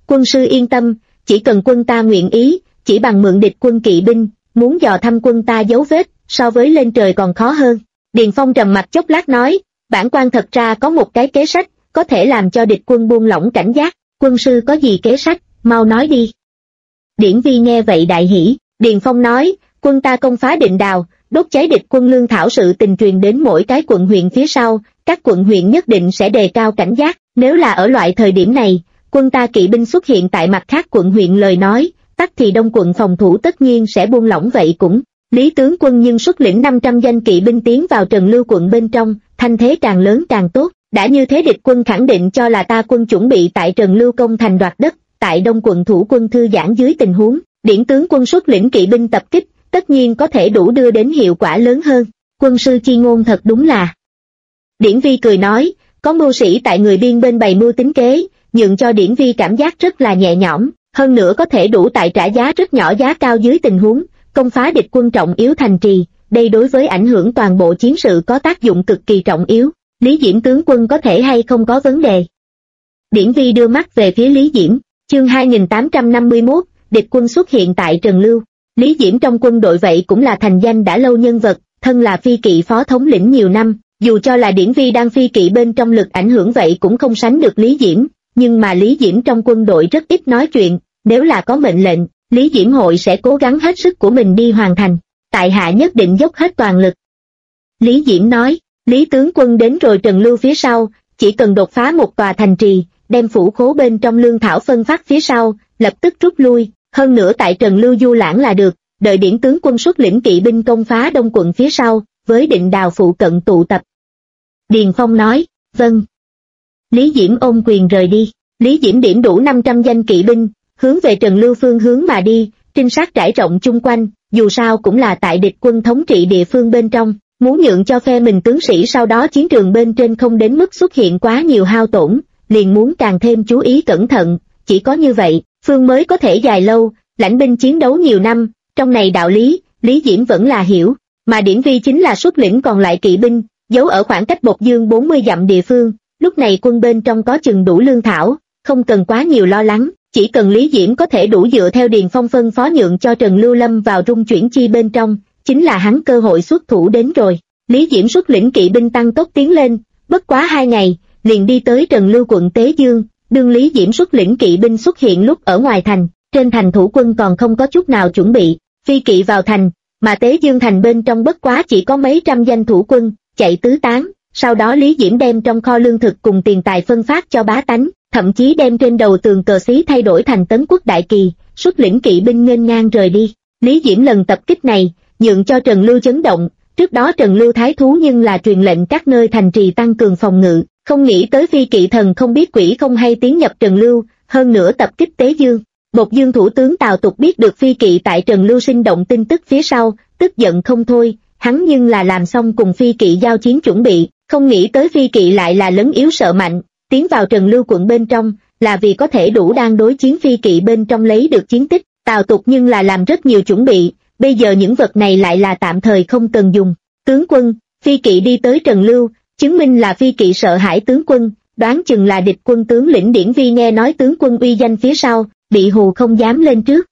Quân sư yên tâm, chỉ cần quân ta nguyện ý, chỉ bằng mượn địch quân kỵ binh, muốn dò thăm quân ta dấu vết, so với lên trời còn khó hơn. Điền Phong trầm mặt chốc lát nói, bản quan thật ra có một cái kế sách, có thể làm cho địch quân buông lỏng cảnh giác. Quân sư có gì kế sách, mau nói đi. Điển Vi nghe vậy đại hỉ. Điền Phong nói, quân ta công phá Định Đào, đốt cháy địch quân lương thảo, sự tình truyền đến mỗi cái quận huyện phía sau, các quận huyện nhất định sẽ đề cao cảnh giác. Nếu là ở loại thời điểm này, quân ta kỵ binh xuất hiện tại mặt khác quận huyện lời nói, tắc thì Đông quận phòng thủ tất nhiên sẽ buông lỏng. Vậy cũng, Lý tướng quân nhưng xuất lĩnh 500 danh kỵ binh tiến vào Trần Lưu quận bên trong, thanh thế càng lớn càng tốt. Đã như thế địch quân khẳng định cho là ta quân chuẩn bị tại Trần Lưu công thành đoạt đất, tại Đông quận thủ quân thư giãn dưới tình huống, Điển tướng quân xuất lĩnh kỵ binh tập kích, tất nhiên có thể đủ đưa đến hiệu quả lớn hơn. Quân sư chi ngôn thật đúng là. Điển Vi cười nói, có mưu sĩ tại người biên bên bày mưu tính kế, nhượng cho Điển Vi cảm giác rất là nhẹ nhõm, hơn nữa có thể đủ tại trả giá rất nhỏ giá cao dưới tình huống, công phá địch quân trọng yếu thành trì, đây đối với ảnh hưởng toàn bộ chiến sự có tác dụng cực kỳ trọng yếu. Lý Diễm tướng quân có thể hay không có vấn đề? Điển Vi đưa mắt về phía Lý Diễm. Chương 2851, địch quân xuất hiện tại Trần Lưu. Lý Diễm trong quân đội vậy cũng là thành danh đã lâu nhân vật, thân là phi kỵ phó thống lĩnh nhiều năm, dù cho là Điển Vi đang phi kỵ bên trong lực ảnh hưởng vậy cũng không sánh được Lý Diễm, nhưng mà Lý Diễm trong quân đội rất ít nói chuyện, nếu là có mệnh lệnh, Lý Diễm hội sẽ cố gắng hết sức của mình đi hoàn thành, tại hạ nhất định dốc hết toàn lực. Lý Diễm nói, Lý tướng quân đến rồi Trần Lưu phía sau, chỉ cần đột phá một tòa thành trì, đem phủ khố bên trong lương thảo phân phát phía sau, lập tức rút lui, hơn nữa tại Trần Lưu du lãng là được, đợi Điển tướng quân xuất lĩnh kỵ binh công phá Đông quận phía sau, với Định Đào phụ cận tụ tập. Điền Phong nói, vâng. Lý Diễm ôm quyền rời đi, Lý Diễm điểm đủ 500 danh kỵ binh, hướng về Trần Lưu phương hướng mà đi, trinh sát trải rộng chung quanh, dù sao cũng là tại địch quân thống trị địa phương bên trong, muốn nhượng cho phe mình tướng sĩ sau đó chiến trường bên trên không đến mức xuất hiện quá nhiều hao tổn, liền muốn càng thêm chú ý cẩn thận, chỉ có như vậy, phương mới có thể dài lâu, lãnh binh chiến đấu nhiều năm, trong này đạo lý, Lý Diễm vẫn là hiểu, mà Điển Vi chính là xuất lĩnh còn lại kỵ binh, giấu ở khoảng cách Bộc Dương 40 dặm địa phương, lúc này quân bên trong có chừng đủ lương thảo, không cần quá nhiều lo lắng, chỉ cần Lý Diễm có thể đủ dựa theo Điền Phong phân phó nhượng cho Trần Lưu lâm vào rung chuyển chi bên trong, chính là hắn cơ hội xuất thủ đến rồi. Lý Diễm xuất lĩnh kỵ binh tăng tốc tiến lên, bất quá 2 ngày, liền đi tới Trần Lưu quận Tế Dương, đương Lý Diễm xuất lĩnh kỵ binh xuất hiện lúc ở ngoài thành, trên thành thủ quân còn không có chút nào chuẩn bị, phi kỵ vào thành, mà Tế Dương thành bên trong bất quá chỉ có mấy trăm danh thủ quân, chạy tứ tán, sau đó Lý Diễm đem trong kho lương thực cùng tiền tài phân phát cho bá tánh, thậm chí đem trên đầu tường cờ xí thay đổi thành Tấn Quốc đại kỳ, xuất lĩnh kỵ binh nghênh ngang rời đi. Lý Diễm lần tập kích này, nhượng cho Trần Lưu chấn động, trước đó Trần Lưu thái thú nhưng là truyền lệnh các nơi thành trì tăng cường phòng ngự, không nghĩ tới phi kỵ thần không biết quỷ không hay tiến nhập Trần Lưu, hơn nữa tập kích Tế Dương. Bộc Dương thủ tướng Tào Tục biết được phi kỵ tại Trần Lưu sinh động tin tức phía sau, tức giận không thôi, hắn nhưng là làm xong cùng phi kỵ giao chiến chuẩn bị, không nghĩ tới phi kỵ lại là lấn yếu sợ mạnh, tiến vào Trần Lưu quận bên trong, là vì có thể đủ đang đối chiến phi kỵ bên trong lấy được chiến tích, Tào Tục nhưng là làm rất nhiều chuẩn bị, bây giờ những vật này lại là tạm thời không cần dùng. Tướng quân, phi kỵ đi tới Trần Lưu, chứng minh là phi kỵ sợ hãi tướng quân, đoán chừng là địch quân tướng lĩnh Điển Vi nghe nói tướng quân uy danh phía sau, bị hù không dám lên trước.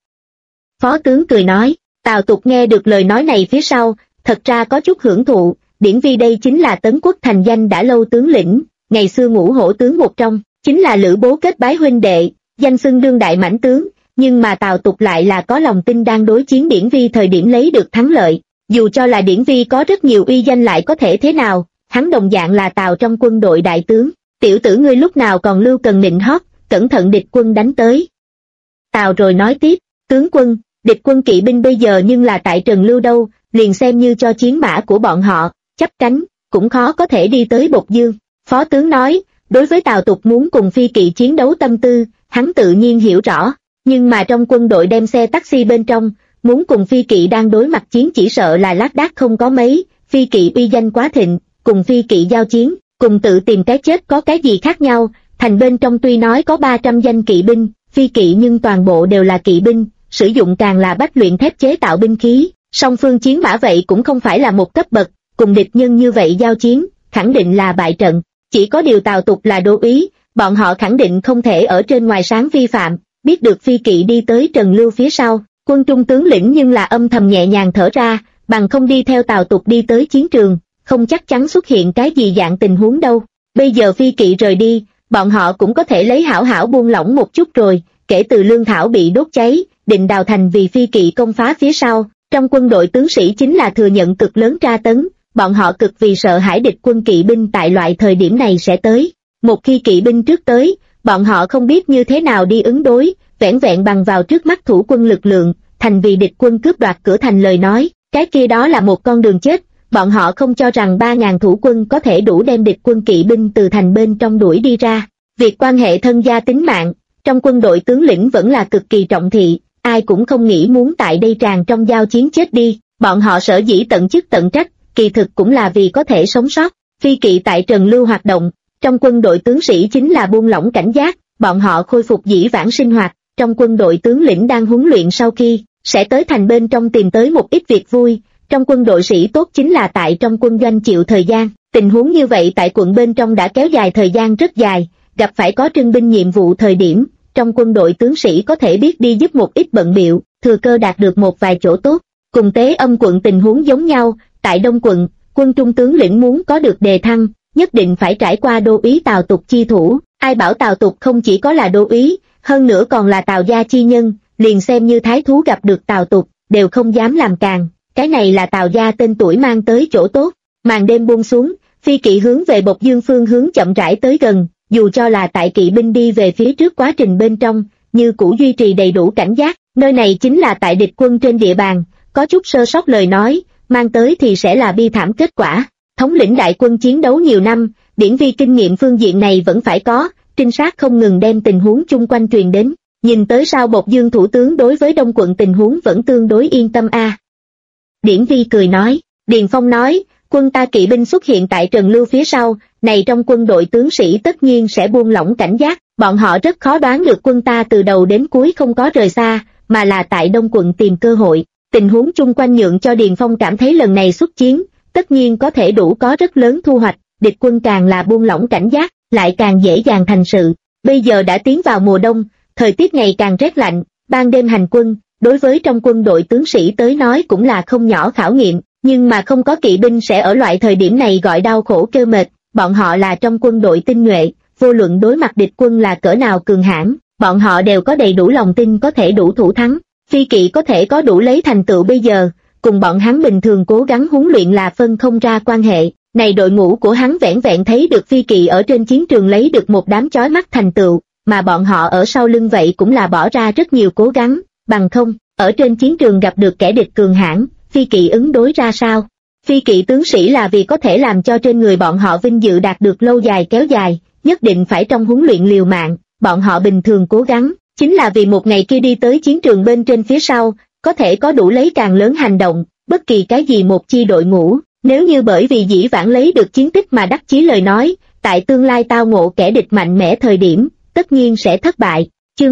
Phó tướng cười nói, Tào Tục nghe được lời nói này phía sau, thật ra có chút hưởng thụ, Điển Vi đây chính là Tấn Quốc thành danh đã lâu tướng lĩnh, ngày xưa ngũ hổ tướng một trong, chính là Lữ Bố kết bái huynh đệ, danh xưng đương đại mãnh tướng, nhưng mà Tào Tục lại là có lòng tin đang đối chiến Điển Vi thời điểm lấy được thắng lợi, dù cho là Điển Vi có rất nhiều uy danh lại có thể thế nào, hắn đồng dạng là Tào trong quân đội đại tướng, tiểu tử ngươi lúc nào còn lưu cần nịnh hót, cẩn thận địch quân đánh tới. Tào rồi nói tiếp, tướng quân, địch quân kỵ binh bây giờ nhưng là tại Trần Lưu đâu, liền xem như cho chiến mã của bọn họ, chắp cánh, cũng khó có thể đi tới Bộc Dương. Phó tướng nói, đối với Tào Tục muốn cùng phi kỵ chiến đấu tâm tư, hắn tự nhiên hiểu rõ, nhưng mà trong quân đội đem xe taxi bên trong, muốn cùng phi kỵ đang đối mặt chiến chỉ sợ là lác đác không có mấy, phi kỵ uy danh quá thịnh, cùng phi kỵ giao chiến, cùng tự tìm cái chết có cái gì khác nhau, thành bên trong tuy nói có 300 danh kỵ binh, phi kỵ nhưng toàn bộ đều là kỵ binh, sử dụng càng là bách luyện thép chế tạo binh khí, song phương chiến mã vậy cũng không phải là một cấp bậc, cùng địch nhân như vậy giao chiến, khẳng định là bại trận, chỉ có điều Tào Tục là đô úy, bọn họ khẳng định không thể ở trên ngoài sáng vi phạm, biết được Phi Kỵ đi tới Trần Lưu phía sau, quân trung tướng lĩnh nhưng là âm thầm nhẹ nhàng thở ra, bằng không đi theo Tào Tục đi tới chiến trường, không chắc chắn xuất hiện cái gì dạng tình huống đâu. Bây giờ Phi Kỵ rời đi, bọn họ cũng có thể lấy hảo hảo buông lỏng một chút rồi. Kể từ lương thảo bị đốt cháy, Định Đào Thành vì Phi Kỵ công phá phía sau, trong quân đội tướng sĩ chính là thừa nhận cực lớn tra tấn, bọn họ cực vì sợ hãi địch quân kỵ binh tại loại thời điểm này sẽ tới. Một khi kỵ binh trước tới, bọn họ không biết như thế nào đi ứng đối, vẻn vẹn bằng vào trước mắt thủ quân lực lượng, thành vì địch quân cướp đoạt cửa thành lời nói, cái kia đó là một con đường chết. Bọn họ không cho rằng 3.000 thủ quân có thể đủ đem địch quân kỵ binh từ thành bên trong đuổi đi ra. Việc quan hệ thân gia tính mạng, trong quân đội tướng lĩnh vẫn là cực kỳ trọng thị, ai cũng không nghĩ muốn tại đây tràn trong giao chiến chết đi. Bọn họ sở dĩ tận chức tận trách, kỳ thực cũng là vì có thể sống sót. Phi Kỵ tại Trần Lưu hoạt động, trong quân đội tướng sĩ chính là buông lỏng cảnh giác, bọn họ khôi phục dĩ vãng sinh hoạt. Trong quân đội tướng lĩnh đang huấn luyện sau khi, sẽ tới thành bên trong tìm tới một ít việc vui. Trong quân đội sĩ tốt chính là tại trong quân doanh chịu thời gian. Tình huống như vậy tại quận bên trong đã kéo dài thời gian rất dài, gặp phải có trưng binh nhiệm vụ thời điểm, trong quân đội tướng sĩ có thể biết đi giúp một ít bận bịu, thừa cơ đạt được một vài chỗ tốt. Cùng Tế Âm quận tình huống giống nhau, tại Đông quận, quân trung tướng lĩnh muốn có được đề thăng, nhất định phải trải qua đô úy Tào Tục chi thủ. Ai bảo Tào Tục không chỉ có là đô úy, hơn nữa còn là Tào gia chi nhân, liền xem như thái thú gặp được Tào Tục, đều không dám làm càng. Cái này là Tào gia tên tuổi mang tới chỗ tốt. Màn đêm buông xuống, Phi Kỵ hướng về Bộc Dương phương hướng chậm rãi tới gần, dù cho là tại kỵ binh đi về phía trước quá trình bên trong, như cũ duy trì đầy đủ cảnh giác. Nơi này chính là tại địch quân trên địa bàn, có chút sơ sót lời nói, mang tới thì sẽ là bi thảm kết quả. Thống lĩnh đại quân chiến đấu nhiều năm, điển vi kinh nghiệm phương diện này vẫn phải có, trinh sát không ngừng đem tình huống chung quanh truyền đến. Nhìn tới sao Bộc Dương thủ tướng đối với Đông quận tình huống vẫn tương đối yên tâm a. Điển vi cười nói. Điền Phong nói, quân ta kỵ binh xuất hiện tại Trần Lưu phía sau, này trong quân đội tướng sĩ tất nhiên sẽ buông lỏng cảnh giác, bọn họ rất khó đoán được quân ta từ đầu đến cuối không có rời xa, mà là tại Đông quận tìm cơ hội. Tình huống chung quanh nhượng cho Điền Phong cảm thấy lần này xuất chiến, tất nhiên có thể đủ có rất lớn thu hoạch, địch quân càng là buông lỏng cảnh giác, lại càng dễ dàng thành sự. Bây giờ đã tiến vào mùa đông, thời tiết ngày càng rét lạnh, ban đêm hành quân, đối với trong quân đội tướng sĩ tới nói cũng là không nhỏ khảo nghiệm, nhưng mà không có kỵ binh sẽ ở loại thời điểm này gọi đau khổ kêu mệt, bọn họ là trong quân đội tinh nhuệ, vô luận đối mặt địch quân là cỡ nào cường hãn, bọn họ đều có đầy đủ lòng tin có thể đủ thủ thắng. Phi Kỵ có thể có đủ lấy thành tựu bây giờ, cùng bọn hắn bình thường cố gắng huấn luyện là phân không ra quan hệ. Này đội ngũ của hắn vẻn vẹn thấy được Phi Kỵ ở trên chiến trường lấy được một đám chói mắt thành tựu, mà bọn họ ở sau lưng vậy cũng là bỏ ra rất nhiều cố gắng, bằng không, ở trên chiến trường gặp được kẻ địch cường hãn, Phi Kỵ ứng đối ra sao? Phi Kỵ tướng sĩ là vì có thể làm cho trên người bọn họ vinh dự đạt được lâu dài kéo dài, nhất định phải trong huấn luyện liều mạng, bọn họ bình thường cố gắng, chính là vì một ngày kia đi tới chiến trường bên trên phía sau, có thể có đủ lấy càng lớn hành động, bất kỳ cái gì một chi đội ngũ, nếu như bởi vì dĩ vãng lấy được chiến tích mà đắc chí lời nói, tại tương lai tao ngộ kẻ địch mạnh mẽ thời điểm, tất nhiên sẽ thất bại. Chương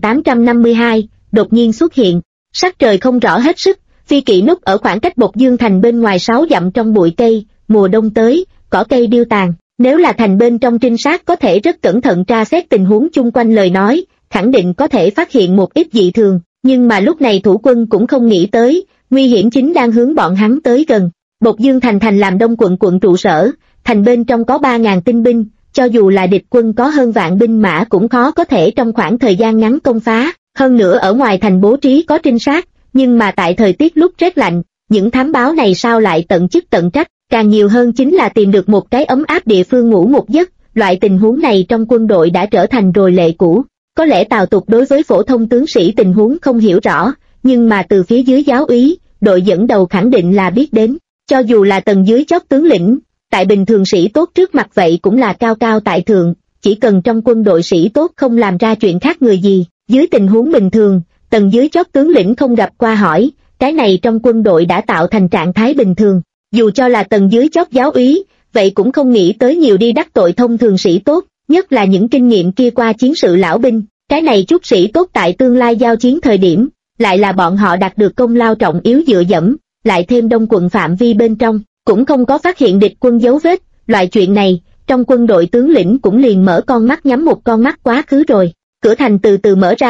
2852, đột nhiên xuất hiện, sắc trời không rõ hết sức, Phi Kỵ núp ở khoảng cách Bộc Dương thành bên ngoài 6 dặm trong bụi cây, mùa đông tới, cỏ cây điêu tàn, nếu là thành bên trong trinh sát có thể rất cẩn thận tra xét tình huống chung quanh lời nói, khẳng định có thể phát hiện một ít dị thường, nhưng mà lúc này thủ quân cũng không nghĩ tới, nguy hiểm chính đang hướng bọn hắn tới gần. Bộc Dương thành làm Đông quận quận trụ sở, thành bên trong có 3.000 tinh binh, cho dù là địch quân có hơn vạn binh mã cũng khó có thể trong khoảng thời gian ngắn công phá, hơn nữa ở ngoài thành bố trí có trinh sát, nhưng mà tại thời tiết lúc rét lạnh, những thám báo này sao lại tận chức tận trách, càng nhiều hơn chính là tìm được một cái ấm áp địa phương ngủ một giấc, loại tình huống này trong quân đội đã trở thành rồi lệ cũ. Có lẽ Tào Tục đối với phổ thông tướng sĩ tình huống không hiểu rõ, nhưng mà từ phía dưới giáo úy, đội dẫn đầu khẳng định là biết đến, cho dù là tầng dưới chót tướng lĩnh, tại bình thường sĩ tốt trước mặt vậy cũng là cao cao tại thượng, chỉ cần trong quân đội sĩ tốt không làm ra chuyện khác người gì, dưới tình huống bình thường, tầng dưới chót tướng lĩnh không gặp qua hỏi, cái này trong quân đội đã tạo thành trạng thái bình thường, dù cho là tầng dưới chót giáo úy, vậy cũng không nghĩ tới nhiều đi đắc tội thông thường sĩ tốt, nhất là những kinh nghiệm kia qua chiến sự lão binh, cái này chút sĩ tốt tại tương lai giao chiến thời điểm, lại là bọn họ đạt được công lao trọng yếu dựa dẫm, lại thêm Đông quận phạm vi bên trong, cũng không có phát hiện địch quân dấu vết, loại chuyện này, trong quân đội tướng lĩnh cũng liền mở con mắt nhắm một con mắt quá khứ rồi. Cửa thành từ từ mở ra,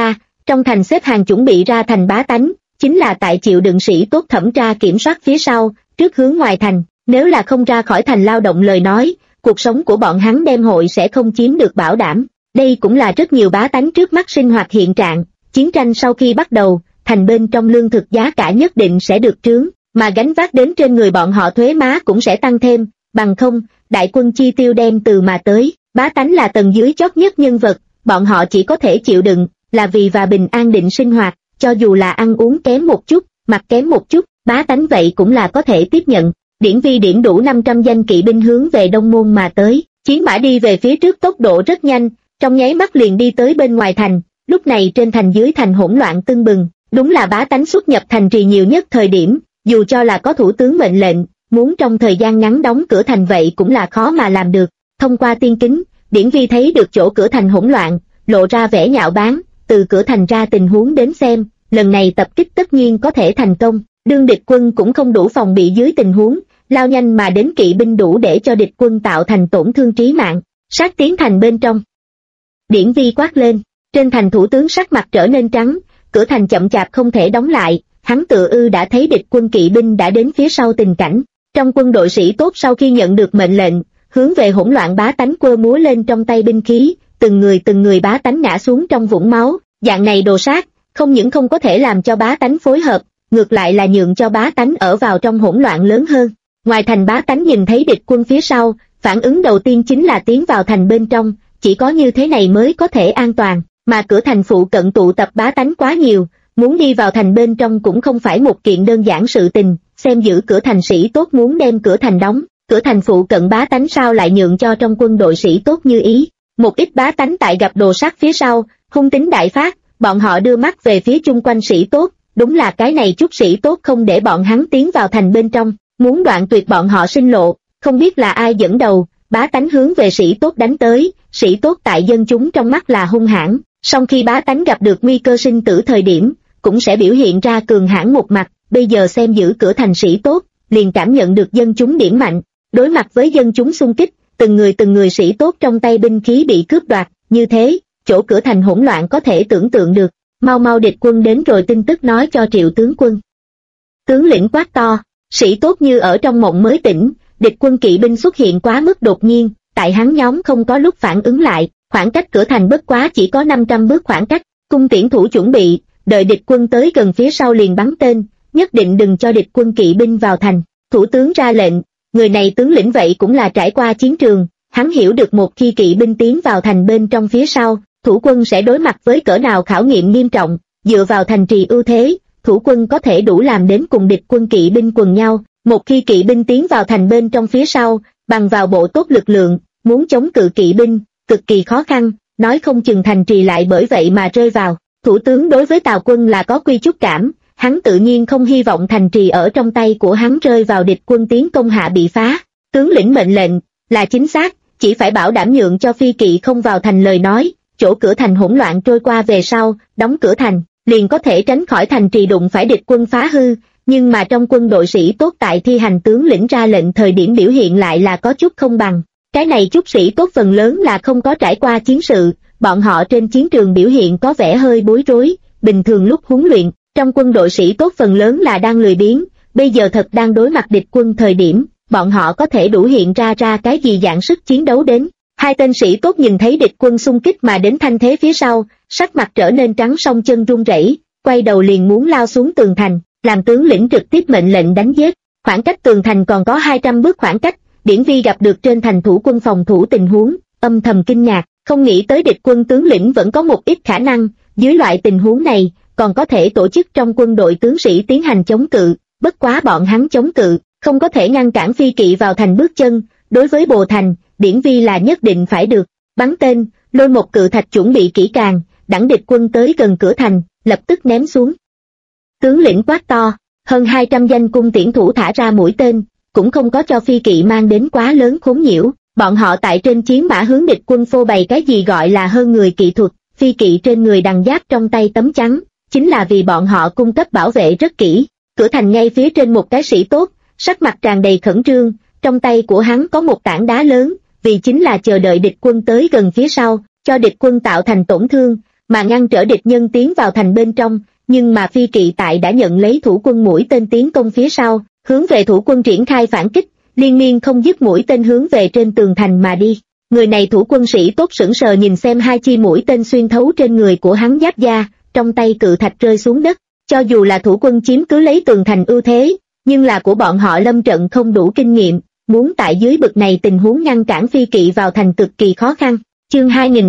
Trong thành xếp hàng chuẩn bị ra thành bá tánh, chính là tại chịu đựng sĩ tốt thẩm tra kiểm soát phía sau, trước hướng ngoài thành. Nếu là không ra khỏi thành lao động lời nói, cuộc sống của bọn hắn đem hội sẽ không chiếm được bảo đảm. Đây cũng là rất nhiều bá tánh trước mắt sinh hoạt hiện trạng. Chiến tranh sau khi bắt đầu, thành bên trong lương thực giá cả nhất định sẽ được trướng, mà gánh vác đến trên người bọn họ thuế má cũng sẽ tăng thêm, bằng không, đại quân chi tiêu đem từ mà tới. Bá tánh là tầng dưới chót nhất nhân vật, bọn họ chỉ có thể chịu đựng, là vì và bình an định sinh hoạt, cho dù là ăn uống kém một chút, mặc kém một chút, bá tánh vậy cũng là có thể tiếp nhận. Điển Vi điểm đủ 500 danh kỵ binh hướng về Đông Môn mà tới, chiến mã đi về phía trước tốc độ rất nhanh, trong nháy mắt liền đi tới bên ngoài thành. Lúc này trên thành dưới thành hỗn loạn tưng bừng, đúng là bá tánh xuất nhập thành trì nhiều nhất thời điểm, dù cho là có thủ tướng mệnh lệnh, muốn trong thời gian ngắn đóng cửa thành vậy cũng là khó mà làm được. Thông qua tiên kính, Điển Vi thấy được chỗ cửa thành hỗn loạn, lộ ra vẻ nhạo báng, từ cửa thành ra tình huống đến xem, lần này tập kích tất nhiên có thể thành công. Đương địch quân cũng không đủ phòng bị dưới tình huống lao nhanh mà đến kỵ binh đủ để cho địch quân tạo thành tổn thương trí mạng, sát tiến thành bên trong. Điển Vi quát lên, trên thành thủ tướng sắc mặt trở nên trắng, cửa thành chậm chạp không thể đóng lại, hắn tựa ư đã thấy địch quân kỵ binh đã đến phía sau tình cảnh. Trong quân đội sĩ tốt sau khi nhận được mệnh lệnh, hướng về hỗn loạn bá tánh quơ múa lên trong tay binh khí, từng người bá tánh ngã xuống trong vũng máu. Dạng này đồ sát, không những không có thể làm cho bá tánh phối hợp, ngược lại là nhượng cho bá tánh ở vào trong hỗn loạn lớn hơn. Ngoài thành bá tánh nhìn thấy địch quân phía sau, phản ứng đầu tiên chính là tiến vào thành bên trong, chỉ có như thế này mới có thể an toàn, mà cửa thành phụ cận tụ tập bá tánh quá nhiều, muốn đi vào thành bên trong cũng không phải một kiện đơn giản sự tình. Xem giữ cửa thành sĩ tốt muốn đem cửa thành đóng, cửa thành phụ cận bá tánh sao lại nhượng cho trong quân đội sĩ tốt như ý. Một ít bá tánh tại gặp đồ sát phía sau, hung tính đại phát, bọn họ đưa mắt về phía chung quanh sĩ tốt, đúng là cái này chút sĩ tốt không để bọn hắn tiến vào thành bên trong, muốn đoạn tuyệt bọn họ sinh lộ. Không biết là ai dẫn đầu, bá tánh hướng về sĩ tốt đánh tới, sĩ tốt tại dân chúng trong mắt là hung hãn, song khi bá tánh gặp được nguy cơ sinh tử thời điểm, cũng sẽ biểu hiện ra cường hãn một mặt. Bây giờ xem giữ cửa thành sĩ tốt, liền cảm nhận được dân chúng điểm mạnh, đối mặt với dân chúng xung kích, từng người sĩ tốt trong tay binh khí bị cướp đoạt, như thế, chỗ cửa thành hỗn loạn có thể tưởng tượng được. Mau địch quân đến rồi, tin tức nói cho Triệu tướng quân. Tướng lĩnh quát to, sĩ tốt như ở trong mộng mới tỉnh, địch quân kỵ binh xuất hiện quá mức đột nhiên, tại hắn nhóm không có lúc phản ứng lại, khoảng cách cửa thành bất quá chỉ có 500 bước khoảng cách, cung tiễn thủ chuẩn bị, đợi địch quân tới gần phía sau liền bắn tên, nhất định đừng cho địch quân kỵ binh vào thành. Thủ tướng ra lệnh, người này tướng lĩnh vậy cũng là trải qua chiến trường, hắn hiểu được một khi kỵ binh tiến vào thành bên trong phía sau, thủ quân sẽ đối mặt với cỡ nào khảo nghiệm nghiêm trọng. Dựa vào thành trì ưu thế, thủ quân có thể đủ làm đến cùng địch quân kỵ binh quần nhau. Một khi kỵ binh tiến vào thành bên trong phía sau, bằng vào bộ tốt lực lượng, muốn chống cự kỵ binh, cực kỳ khó khăn, nói không chừng thành trì lại bởi vậy mà rơi vào. Thủ tướng đối với Tào quân là có quy chúc cảm, hắn tự nhiên không hy vọng thành trì ở trong tay của hắn rơi vào địch quân tiến công hạ bị phá. Tướng lĩnh mệnh lệnh là chính xác, chỉ phải bảo đảm nhượng cho phi kỵ không vào thành lời nói, chỗ cửa thành hỗn loạn trôi qua về sau, đóng cửa thành, liền có thể tránh khỏi thành trì đụng phải địch quân phá hư. Nhưng mà trong quân đội sĩ tốt tại thi hành tướng lĩnh ra lệnh thời điểm biểu hiện lại là có chút không bằng. Cái này chút sĩ tốt phần lớn là không có trải qua chiến sự, bọn họ trên chiến trường biểu hiện có vẻ hơi bối rối. Bình thường lúc huấn luyện, trong quân đội sĩ tốt phần lớn là đang lười biếng, bây giờ thật đang đối mặt địch quân thời điểm, bọn họ có thể đủ hiện ra cái gì dạng sức chiến đấu đến. Hai tên sĩ tốt nhìn thấy địch quân xung kích mà đến thanh thế phía sau, sắc mặt trở nên trắng song chân run rẩy, quay đầu liền muốn lao xuống tường thành, làm tướng lĩnh trực tiếp mệnh lệnh đánh giết. Khoảng cách tường thành còn có 200 bước khoảng cách, Điển Vi gặp được trên thành thủ quân phòng thủ tình huống, âm thầm kinh ngạc, không nghĩ tới địch quân tướng lĩnh vẫn có một ít khả năng, dưới loại tình huống này, còn có thể tổ chức trong quân đội tướng sĩ tiến hành chống cự, bất quá bọn hắn chống cự, không có thể ngăn cản phi kỵ vào thành bước chân. Đối với Bồ Thành, Điển Vi là nhất định phải được, bắn tên, lôi một cự thạch chuẩn bị kỹ càng, đẳng địch quân tới gần cửa thành, lập tức ném xuống. Tướng lĩnh quát to, hơn 200 danh cung tiễn thủ thả ra mũi tên, cũng không có cho phi kỵ mang đến quá lớn khốn nhiễu, bọn họ tại trên chiến mã hướng địch quân phô bày cái gì gọi là hơn người kỹ thuật, phi kỵ trên người đằng giáp trong tay tấm chắn, chính là vì bọn họ cung cấp bảo vệ rất kỹ. Cửa thành ngay phía trên một cái sĩ tốt, sắc mặt tràn đầy khẩn trương, trong tay của hắn có một tảng đá lớn, vì chính là chờ đợi địch quân tới gần phía sau, cho địch quân tạo thành tổn thương, mà ngăn trở địch nhân tiến vào thành bên trong, nhưng mà phi kỵ tại đã nhận lấy thủ quân mũi tên tiến công phía sau, hướng về thủ quân triển khai phản kích, liên miên không dứt mũi tên hướng về trên tường thành mà đi. Người này thủ quân sĩ tốt sững sờ nhìn xem hai chi mũi tên xuyên thấu trên người của hắn giáp da, trong tay cự thạch rơi xuống đất. Cho dù là thủ quân chiếm cứ lấy tường thành ưu thế, nhưng là của bọn họ lâm trận không đủ kinh nghiệm, muốn tại dưới bực này tình huống ngăn cản phi kỵ vào thành cực kỳ khó khăn. Chương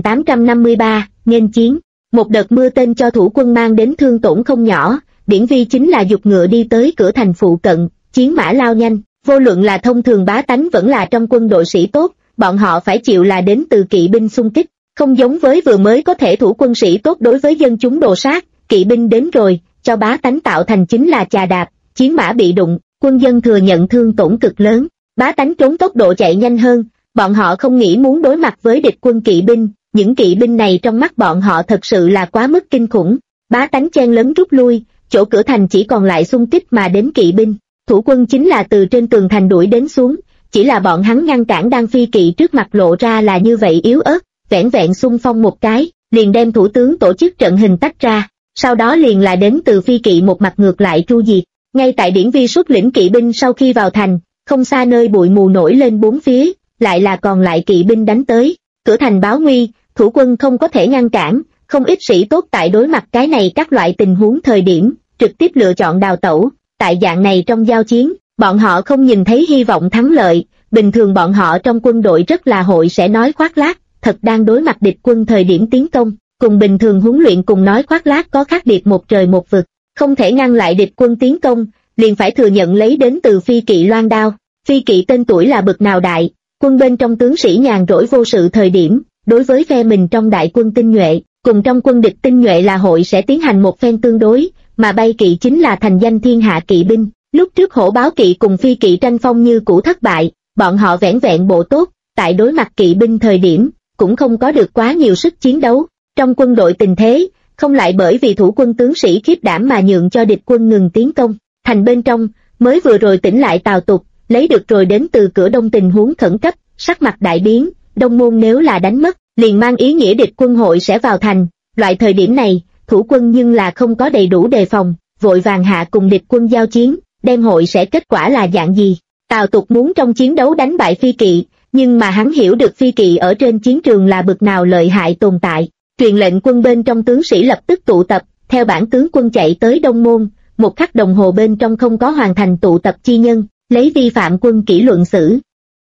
2853, nghênh chiến. Một đợt mưa tên cho thủ quân mang đến thương tổn không nhỏ, Điển Vi chính là giục ngựa đi tới cửa thành phụ cận, chiến mã lao nhanh, vô luận là thông thường bá tánh vẫn là trong quân đội sĩ tốt, bọn họ phải chịu là đến từ kỵ binh xung kích, không giống với vừa mới có thể thủ quân sĩ tốt đối với dân chúng đồ sát, kỵ binh đến rồi, cho bá tánh tạo thành chính là chà đạp, chiến mã bị đụng, quân dân thừa nhận thương tổn cực lớn, bá tánh trốn tốc độ chạy nhanh hơn, bọn họ không nghĩ muốn đối mặt với địch quân kỵ binh, những kỵ binh này trong mắt bọn họ thật sự là quá mức kinh khủng, bá tánh chen lấn rút lui, chỗ cửa thành chỉ còn lại xung kích mà đến kỵ binh, thủ quân chính là từ trên tường thành đuổi đến xuống, chỉ là bọn hắn ngăn cản đang phi kỵ trước mặt lộ ra là như vậy yếu ớt, vẻn vẹn xung phong một cái, liền đem thủ tướng tổ chức trận hình tách ra, sau đó liền là đến từ phi kỵ một mặt ngược lại tru diệt. Ngay tại Điển Vi xuất lĩnh kỵ binh sau khi vào thành, không xa nơi bụi mù nổi lên bốn phía, lại là còn lại kỵ binh đánh tới, cửa thành báo nguy, thủ quân không có thể ngăn cản, không ít sĩ tốt tại đối mặt cái này các loại tình huống thời điểm, trực tiếp lựa chọn đào tẩu, tại dạng này trong giao chiến, bọn họ không nhìn thấy hy vọng thắng lợi, bình thường bọn họ trong quân đội rất là hội sẽ nói khoác lác, thật đang đối mặt địch quân thời điểm tiến công, cùng bình thường huấn luyện cùng nói khoác lác có khác biệt một trời một vực, không thể ngăn lại địch quân tiến công, liền phải thừa nhận lấy đến từ phi kỵ loan đao, phi kỵ tên tuổi là bực nào đại, quân bên trong tướng sĩ nhàn rỗi vô sự thời điểm, đối với phe mình trong đại quân tinh nhuệ, cùng trong quân địch tinh nhuệ là hội sẽ tiến hành một phen tương đối, mà bay kỵ chính là thành danh thiên hạ kỵ binh, lúc trước hổ báo kỵ cùng phi kỵ tranh phong như cũ thất bại, bọn họ vẻn vẹn bộ tốt, tại đối mặt kỵ binh thời điểm, cũng không có được quá nhiều sức chiến đấu, trong quân đội tình thế, không lại bởi vì thủ quân tướng sĩ khiếp đảm mà nhượng cho địch quân ngừng tiến công, thành bên trong, mới vừa rồi tỉnh lại Tào Tục, lấy được rồi đến từ cửa đông tình huống khẩn cấp, sắc mặt đại biến, Đông Môn nếu là đánh mất, liền mang ý nghĩa địch quân hội sẽ vào thành, loại thời điểm này, thủ quân nhưng là không có đầy đủ đề phòng, vội vàng hạ cùng địch quân giao chiến, đem hội sẽ kết quả là dạng gì. Tào Tục muốn trong chiến đấu đánh bại phi kỵ, nhưng mà hắn hiểu được phi kỵ ở trên chiến trường là bực nào lợi hại tồn tại, truyền lệnh quân bên trong tướng sĩ lập tức tụ tập, theo bản tướng quân chạy tới Đông Môn, một khắc đồng hồ bên trong không có hoàn thành tụ tập chi nhân, lấy vi phạm quân kỷ luận xử.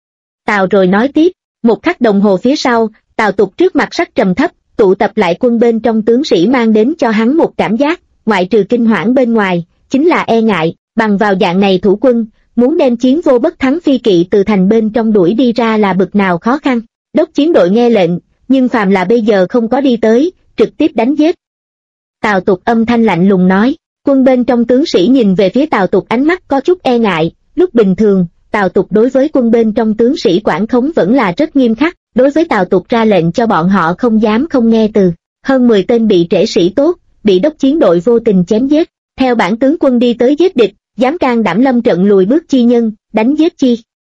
Tào rồi nói tiếp, một khắc đồng hồ phía sau, Tào Tục trước mặt sắc trầm thấp, tụ tập lại quân bên trong tướng sĩ mang đến cho hắn một cảm giác, ngoại trừ kinh hoảng bên ngoài, chính là e ngại, bằng vào dạng này thủ quân, muốn đem chiến vô bất thắng phi kỵ từ thành bên trong đuổi đi ra là bực nào khó khăn. Đốc chiến đội nghe lệnh, nhưng phàm là bây giờ không có đi tới, trực tiếp đánh giết. Tào Tục âm thanh lạnh lùng nói, quân bên trong tướng sĩ nhìn về phía Tào Tục ánh mắt có chút e ngại, lúc bình thường, Tào Tục đối với quân bên trong tướng sĩ quản khống vẫn là rất nghiêm khắc, đối với Tào Tục ra lệnh cho bọn họ không dám không nghe từ, hơn 10 tên bị trễ sĩ tốt, bị đốc chiến đội vô tình chém giết, theo bản tướng quân đi tới giết địch, dám can đảm lâm trận lùi bước chi nhân, đánh giết chi.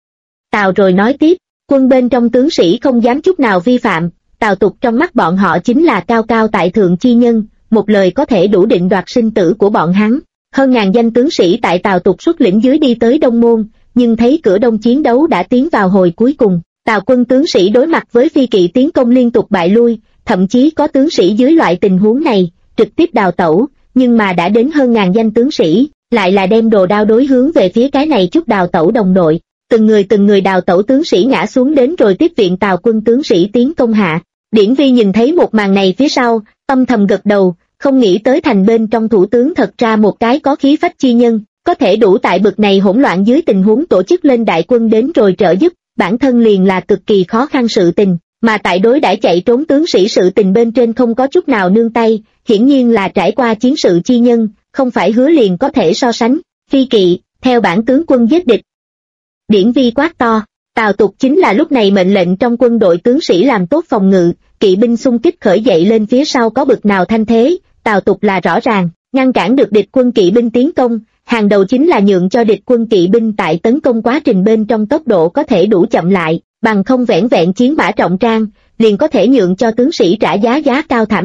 Tào rồi nói tiếp, quân bên trong tướng sĩ không dám chút nào vi phạm, Tào Tục trong mắt bọn họ chính là cao cao tại thượng chi nhân, một lời có thể đủ định đoạt sinh tử của bọn hắn. Hơn ngàn danh tướng sĩ tại Tào Tục xuất lĩnh dưới đi tới Đông Môn, nhưng thấy cửa đông chiến đấu đã tiến vào hồi cuối cùng, Tào quân tướng sĩ đối mặt với phi kỵ tiến công liên tục bại lui, thậm chí có tướng sĩ dưới loại tình huống này, trực tiếp đào tẩu, nhưng mà đã đến hơn ngàn danh tướng sĩ, lại là đem đồ đao đối hướng về phía cái này chút đào tẩu đồng đội. Từng người đào tẩu tướng sĩ ngã xuống đến rồi tiếp viện Tào quân tướng sĩ tiến công hạ. Điển Vi nhìn thấy một màn này phía sau, âm thầm gật đầu, không nghĩ tới thành bên trong thủ tướng thật ra một cái có khí phách chi nhân, có thể đủ tại bực này hỗn loạn dưới tình huống tổ chức lên đại quân đến rồi trợ giúp, bản thân liền là cực kỳ khó khăn sự tình, mà tại đối đãi chạy trốn tướng sĩ sự tình bên trên không có chút nào nương tay, hiển nhiên là trải qua chiến sự chi nhân, không phải hứa liền có thể so sánh. Phi kỵ, theo bản tướng quân giết địch. Điển Vi quát to, Tào Tục chính là lúc này mệnh lệnh trong quân đội tướng sĩ làm tốt phòng ngự, kỵ binh xung kích khởi dậy lên phía sau có bực nào thanh thế, Tào Tục là rõ ràng, ngăn cản được địch quân kỵ binh tiến công, hàng đầu chính là nhượng cho địch quân kỵ binh tại tấn công quá trình bên trong tốc độ có thể đủ chậm lại, bằng không vẻn vẹn chiến mã trọng trang, liền có thể nhượng cho tướng sĩ trả giá cao thảm trọng.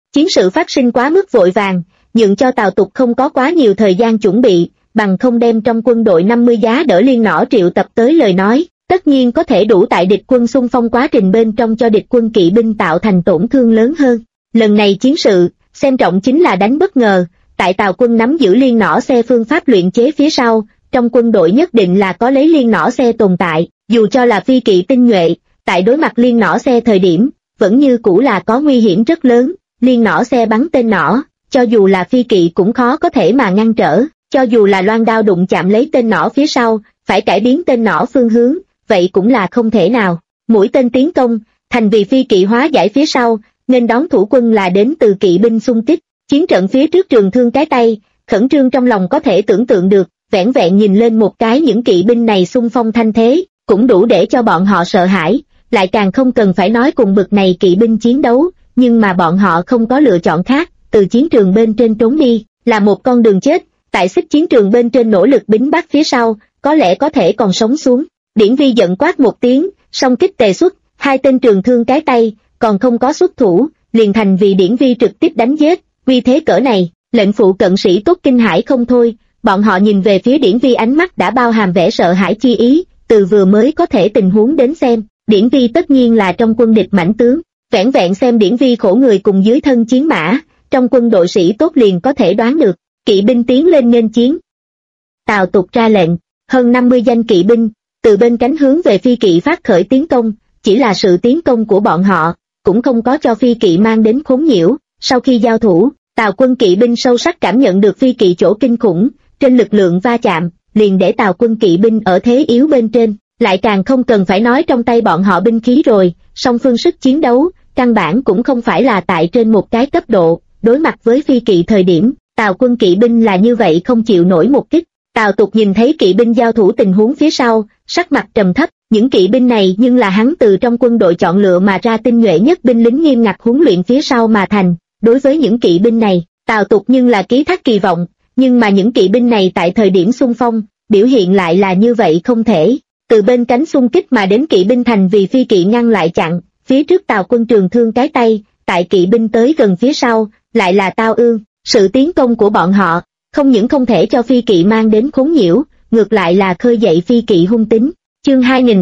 Chiến sự phát sinh quá mức vội vàng, nhượng cho Tào Tục không có quá nhiều thời gian chuẩn bị, bằng không đem trong quân đội 50 giá đỡ liên nỏ triệu tập tới lời nói, tất nhiên có thể đủ tại địch quân xung phong quá trình bên trong cho địch quân kỵ binh tạo thành tổn thương lớn hơn. Lần này chiến sự, xem trọng chính là đánh bất ngờ, tại Tào quân nắm giữ liên nỏ xe phương pháp luyện chế phía sau, trong quân đội nhất định là có lấy liên nỏ xe tồn tại, dù cho là phi kỵ tinh nhuệ, tại đối mặt liên nỏ xe thời điểm, vẫn như cũ là có nguy hiểm rất lớn, liên nỏ xe bắn tên nỏ, cho dù là phi kỵ cũng khó có thể mà ngăn trở, cho dù là loan đao đụng chạm lấy tên nỏ phía sau, phải cải biến tên nỏ phương hướng, vậy cũng là không thể nào. Mũi tên tiến công, thành vì phi kỵ hóa giải phía sau, nên đón thủ quân là đến từ kỵ binh xung kích, chiến trận phía trước Trường Thương cái tay, khẩn trương trong lòng có thể tưởng tượng được, vẻn vẹn nhìn lên một cái những kỵ binh này xung phong thanh thế, cũng đủ để cho bọn họ sợ hãi, lại càng không cần phải nói cùng bực này kỵ binh chiến đấu, nhưng mà bọn họ không có lựa chọn khác, từ chiến trường bên trên trốn đi, là một con đường chết, tại xích chiến trường bên trên nỗ lực bính bắt phía sau, có lẽ có thể còn sống xuống. Điển Vi giận quát một tiếng, song kích tề xuất, hai tên Trường Thương cái tay, còn không có xuất thủ, liền thành vì Điển Vi trực tiếp đánh giết, uy thế cỡ này, lệnh phụ cận sĩ tốt kinh hãi không thôi, bọn họ nhìn về phía Điển Vi ánh mắt đã bao hàm vẻ sợ hãi chi ý, từ vừa mới có thể tình huống đến xem, Điển Vi tất nhiên là trong quân địch mãnh tướng, vẻn vẹn xem Điển Vi khổ người cùng dưới thân chiến mã, trong quân đội sĩ tốt liền có thể đoán được, kỵ binh tiến lên nghênh chiến. Tào Tục ra lệnh, hơn 50 danh kỵ binh, từ bên cánh hướng về phi kỵ phát khởi tiến công, chỉ là sự tiến công của bọn họ, cũng không có cho phi kỵ mang đến khốn nhiễu, sau khi giao thủ, Tào quân kỵ binh sâu sắc cảm nhận được phi kỵ chỗ kinh khủng, trên lực lượng va chạm, liền để Tào quân kỵ binh ở thế yếu bên trên, lại càng không cần phải nói trong tay bọn họ binh khí rồi, song phương sức chiến đấu, căn bản cũng không phải là tại trên một cái cấp độ, đối mặt với phi kỵ thời điểm, Tào quân kỵ binh là như vậy không chịu nổi một kích. Tào Tục nhìn thấy kỵ binh giao thủ tình huống phía sau, sắc mặt trầm thấp, những kỵ binh này nhưng là hắn từ trong quân đội chọn lựa mà ra tinh nhuệ nhất binh lính nghiêm ngặt huấn luyện phía sau mà thành, đối với những kỵ binh này, Tào Tục nhưng là ký thác kỳ vọng, nhưng mà những kỵ binh này tại thời điểm xung phong, biểu hiện lại là như vậy không thể, từ bên cánh xung kích mà đến kỵ binh thành vì phi kỵ ngăn lại chặn, phía trước Tào quân Trường Thương cái tay, tại kỵ binh tới gần phía sau, lại là tao ương, sự tiến công của bọn họ, không những không thể cho phi kỵ mang đến khốn nhiễu, ngược lại là khơi dậy phi kỵ hung tính. Chương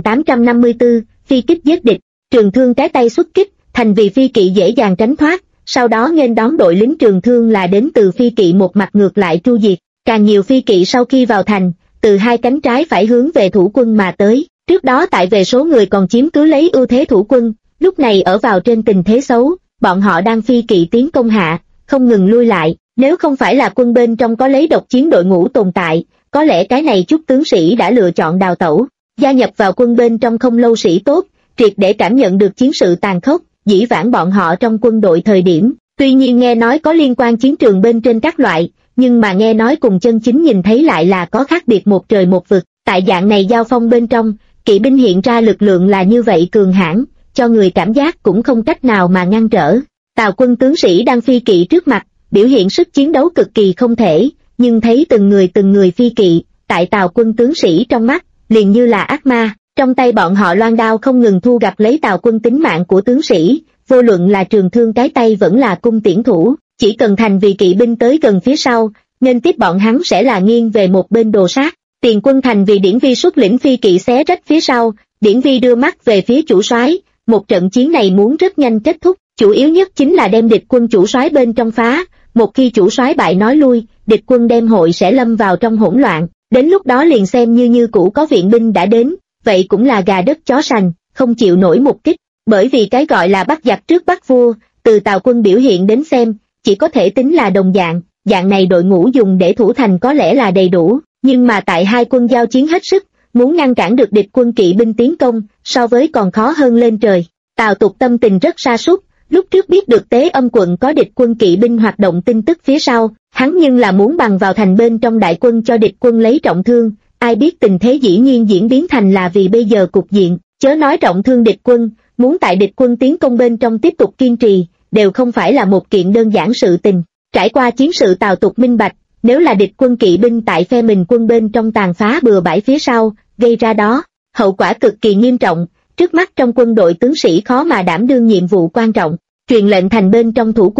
2854, phi kích giết địch, Trường Thương cái tay xuất kích, thành vì phi kỵ dễ dàng tránh thoát, sau đó nghênh đón đội lính Trường Thương là đến từ phi kỵ một mặt ngược lại tru diệt, càng nhiều phi kỵ sau khi vào thành, từ hai cánh trái phải hướng về thủ quân mà tới, trước đó tại về số người còn chiếm cứ lấy ưu thế thủ quân, lúc này ở vào trên tình thế xấu, bọn họ đang phi kỵ tiến công hạ, không ngừng lui lại, nếu không phải là quân bên trong có lấy độc chiến đội ngũ tồn tại, có lẽ cái này chút tướng sĩ đã lựa chọn đào tẩu, gia nhập vào quân bên trong không lâu sĩ tốt, triệt để cảm nhận được chiến sự tàn khốc, dĩ vãng bọn họ trong quân đội thời điểm, tuy nhiên nghe nói có liên quan chiến trường bên trên các loại, nhưng mà nghe nói cùng chân chính nhìn thấy lại là có khác biệt một trời một vực, tại dạng này giao phong bên trong, kỵ binh hiện ra lực lượng là như vậy cường hãn, cho người cảm giác cũng không cách nào mà ngăn trở. Tào quân tướng sĩ đang phi kỵ trước mặt, biểu hiện sức chiến đấu cực kỳ không thể, nhưng thấy từng người phi kỵ, tại Tào quân tướng sĩ trong mắt, liền như là ác ma, trong tay bọn họ loan đao không ngừng thu gặt lấy Tào quân tính mạng của tướng sĩ, vô luận là Trường Thương cái tay vẫn là cung tiễn thủ, chỉ cần thành vì kỵ binh tới gần phía sau, nên tiếp bọn hắn sẽ là nghiêng về một bên đồ sát. Tiền quân thành vì Điển Vi xuất lĩnh phi kỵ xé rách phía sau, Điển Vi đưa mắt về phía chủ soái, một trận chiến này muốn rất nhanh kết thúc, chủ yếu nhất chính là đem địch quân chủ soái bên trong phá, một khi chủ soái bại nói lui, địch quân đem hội sẽ lâm vào trong hỗn loạn, đến lúc đó liền xem như cũ có viện binh đã đến, vậy cũng là gà đất chó sành, không chịu nổi một kích, bởi vì cái gọi là bắt giặc trước bắt vua, từ Tào quân biểu hiện đến xem, chỉ có thể tính là đồng dạng này đội ngũ dùng để thủ thành có lẽ là đầy đủ, nhưng mà tại hai quân giao chiến hết sức, muốn ngăn cản được địch quân kỵ binh tiến công, so với còn khó hơn lên trời. Tào Tục tâm tình rất sa sút, lúc trước biết được Tế Âm quận có địch quân kỵ binh hoạt động tin tức phía sau, hắn nhưng là muốn bằng vào thành bên trong đại quân cho địch quân lấy trọng thương, ai biết tình thế dĩ nhiên diễn biến thành là vì bây giờ cục diện, chớ nói trọng thương địch quân, muốn tại địch quân tiến công bên trong tiếp tục kiên trì, đều không phải là một kiện đơn giản sự tình. Trải qua chiến sự Tào Tục minh bạch, nếu là địch quân kỵ binh tại phe mình quân bên trong tàn phá bừa bãi phía sau, gây ra đó, hậu quả cực kỳ nghiêm trọng, trước mắt trong quân đội tướng sĩ khó mà đảm đương nhiệm vụ quan trọng, truyền lệnh thành bên trong thủ quân,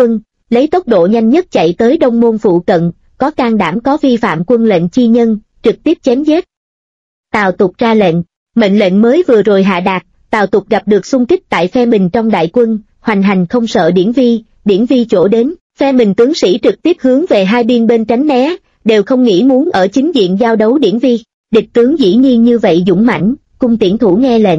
lấy tốc độ nhanh nhất chạy tới Đông Môn phụ cận, có can đảm có vi phạm quân lệnh chi nhân, trực tiếp chém giết. Tào Tục ra lệnh, mệnh lệnh mới vừa rồi hạ đạt, Tào Tục gặp được xung kích tại phe mình trong đại quân, hoành hành không sợ Điển Vi chỗ đến, phe mình tướng sĩ trực tiếp hướng về hai biên bên tránh né, đều không nghĩ muốn ở chính diện giao đấu Điển Vi. Địch tướng dĩ nhiên như vậy dũng mãnh, cung tiễn thủ nghe lệnh.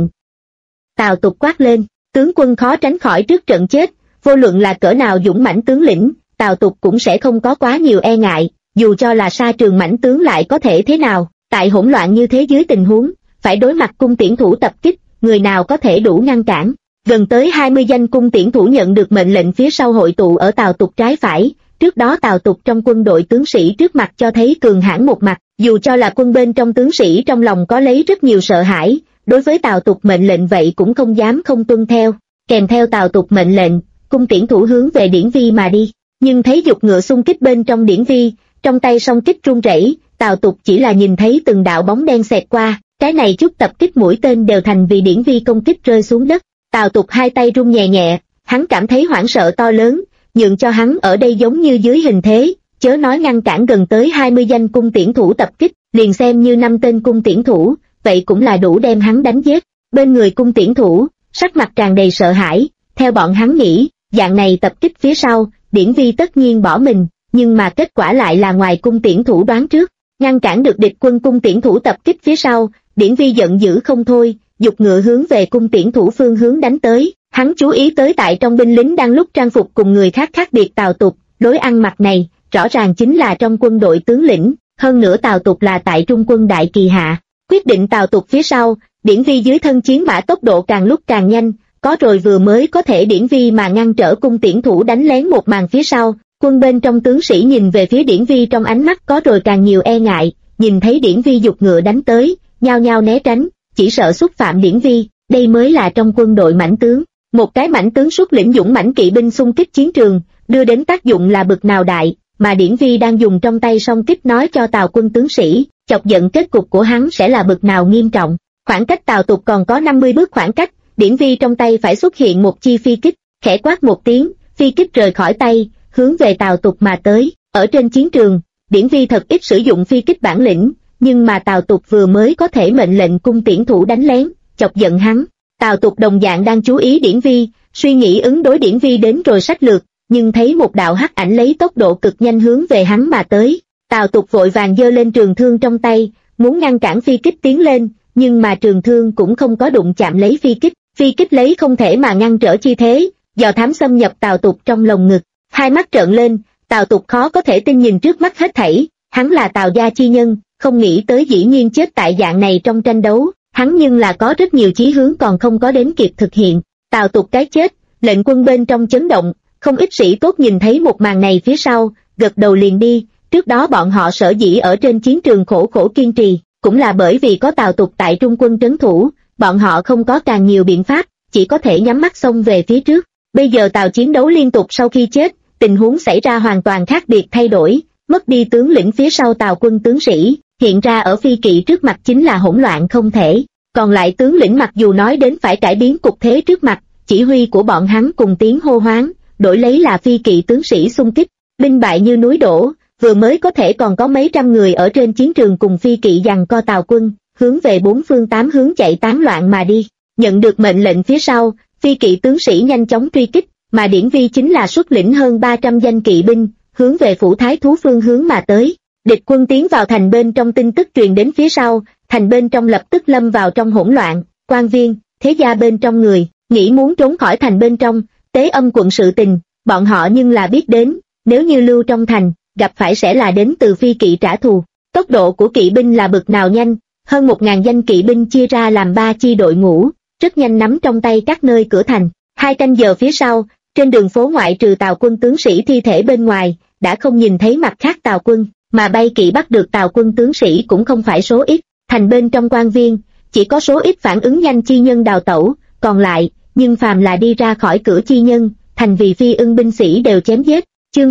Tào Tục quát lên, tướng quân khó tránh khỏi trước trận chết, vô luận là cỡ nào dũng mãnh tướng lĩnh, Tào Tục cũng sẽ không có quá nhiều e ngại, dù cho là sa trường mãnh tướng lại có thể thế nào, tại hỗn loạn như thế dưới tình huống, phải đối mặt cung tiễn thủ tập kích, người nào có thể đủ ngăn cản. Gần tới 20 danh cung tiễn thủ nhận được mệnh lệnh phía sau hội tụ ở Tào Tục trái phải, trước đó Tào Tục trong quân đội tướng sĩ trước mặt cho thấy cường hãn một mặt, dù cho là quân bên trong tướng sĩ trong lòng có lấy rất nhiều sợ hãi, đối với Tào Tục mệnh lệnh vậy cũng không dám không tuân theo. Kèm theo Tào Tục mệnh lệnh, cung tiễn thủ hướng về Điển Vi mà đi, nhưng thấy dục ngựa xung kích bên trong Điển Vi, trong tay song kích run rẩy, Tào Tục chỉ là nhìn thấy từng đạo bóng đen xẹt qua, cái này chút tập kích mũi tên đều thành vì Điển Vi công kích rơi xuống đất. Tào Tục hai tay run nhẹ nhẹ, hắn cảm thấy hoảng sợ to lớn, nhượng cho hắn ở đây giống như dưới hình thế, chớ nói ngăn cản gần tới 20 danh cung tiễn thủ tập kích, liền xem như 5 tên cung tiễn thủ, vậy cũng là đủ đem hắn đánh giết. Bên người cung tiễn thủ, sắc mặt tràn đầy sợ hãi, theo bọn hắn nghĩ, dạng này tập kích phía sau, Điển Vi tất nhiên bỏ mình, nhưng mà kết quả lại là ngoài cung tiễn thủ đoán trước, ngăn cản được địch quân cung tiễn thủ tập kích phía sau, Điển Vi giận dữ không thôi, dục ngựa hướng về cung tiễn thủ phương hướng đánh tới. Hắn chú ý tới tại trong binh lính đang lúc trang phục cùng người khác khác biệt Tào Tục, lối ăn mặc này, rõ ràng chính là trong quân đội tướng lĩnh, hơn nữa Tào Tục là tại Trung quân Đại Kỳ hạ. Quyết định Tào Tục phía sau, Điển Vi dưới thân chiến mã tốc độ càng lúc càng nhanh, có rồi vừa mới có thể Điển Vi mà ngăn trở cung tiễn thủ đánh lén một màn phía sau, quân bên trong tướng sĩ nhìn về phía Điển Vi trong ánh mắt có rồi càng nhiều e ngại, nhìn thấy Điển Vi dục ngựa đánh tới, nhao nhao né tránh, chỉ sợ xúc phạm Điển Vi, đây mới là trong quân đội mãnh tướng. Một cái mãnh tướng xuất lĩnh dũng mãnh kỵ binh xung kích chiến trường, đưa đến tác dụng là bực nào đại, mà Điển Vi đang dùng trong tay song kích nói cho Tào quân tướng sĩ, chọc giận kết cục của hắn sẽ là bực nào nghiêm trọng. Khoảng cách Tào Tục còn có 50 bước khoảng cách, Điển Vi trong tay phải xuất hiện một chi phi kích, khẽ quát một tiếng, phi kích rời khỏi tay, hướng về Tào Tục mà tới. Ở trên chiến trường, Điển Vi thật ít sử dụng phi kích bản lĩnh, nhưng mà Tào Tục vừa mới có thể mệnh lệnh cung tiễn thủ đánh lén, chọc giận hắn. Tào Tục đồng dạng đang chú ý Điển Vi, suy nghĩ ứng đối Điển Vi đến rồi sách lược, nhưng thấy một đạo hắc ảnh lấy tốc độ cực nhanh hướng về hắn mà tới. Tào Tục vội vàng giơ lên trường thương trong tay, muốn ngăn cản phi kích tiến lên, nhưng mà trường thương cũng không có đụng chạm lấy phi kích lấy không thể mà ngăn trở chi thế, dò thám xâm nhập Tào Tục trong lồng ngực. Hai mắt trợn lên, Tào Tục khó có thể tin nhìn trước mắt hết thảy, hắn là Tào gia chi nhân, không nghĩ tới dĩ nhiên chết tại dạng này trong tranh đấu. Hắn nhưng là có rất nhiều chí hướng còn không có đến kịp thực hiện. Tào Tục cái chết, lệnh quân bên trong chấn động, không ít sĩ tốt nhìn thấy một màn này phía sau, gật đầu liền đi. Trước đó bọn họ sở dĩ ở trên chiến trường khổ khổ kiên trì, cũng là bởi vì có Tào Tục tại trung quân trấn thủ, bọn họ không có càng nhiều biện pháp, chỉ có thể nhắm mắt xông về phía trước. Bây giờ Tào chiến đấu liên tục sau khi chết, tình huống xảy ra hoàn toàn khác biệt thay đổi, mất đi tướng lĩnh phía sau Tào quân tướng sĩ. Hiện ra ở phi kỵ trước mặt chính là hỗn loạn không thể, còn lại tướng lĩnh mặc dù nói đến phải cải biến cục thế trước mặt, chỉ huy của bọn hắn cùng tiếng hô hoáng, đổi lấy là phi kỵ tướng sĩ xung kích, binh bại như núi đổ, vừa mới có thể còn có mấy trăm người ở trên chiến trường cùng phi kỵ giằng co Tào quân, hướng về bốn phương tám hướng chạy tán loạn mà đi. Nhận được mệnh lệnh phía sau, phi kỵ tướng sĩ nhanh chóng truy kích, mà Điển Vi chính là xuất lĩnh hơn 300 danh kỵ binh, hướng về phủ thái thú phương hướng mà tới. Địch quân tiến vào thành bên trong tin tức truyền đến phía sau, thành bên trong lập tức lâm vào trong hỗn loạn, quan viên, thế gia bên trong người, nghĩ muốn trốn khỏi thành bên trong, Tế Âm quận sự tình, bọn họ nhưng là biết đến, nếu như lưu trong thành, gặp phải sẽ là đến từ phi kỵ trả thù. Tốc độ của kỵ binh là bực nào nhanh, hơn 1000 danh kỵ binh chia ra làm 3 chi đội ngũ, rất nhanh nắm trong tay các nơi cửa thành. 2 canh giờ phía sau, trên đường phố ngoại trừ Tào quân tướng sĩ thi thể bên ngoài, đã không nhìn thấy mặt khác Tào quân. Mà bay kỵ bắt được Tào quân tướng sĩ cũng không phải số ít, thành bên trong quan viên, chỉ có số ít phản ứng nhanh chi nhân đào tẩu, còn lại, nhưng phàm là đi ra khỏi cửa chi nhân, thành vì phi ưng binh sĩ đều chém giết. Chương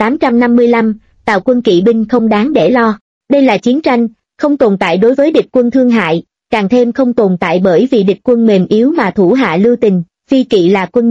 2855, Tào quân kỵ binh không đáng để lo. Đây là chiến tranh, không tồn tại đối với địch quân thương hại, càng thêm không tồn tại bởi vì địch quân mềm yếu mà thủ hạ lưu tình, phi kỵ là quân nhân,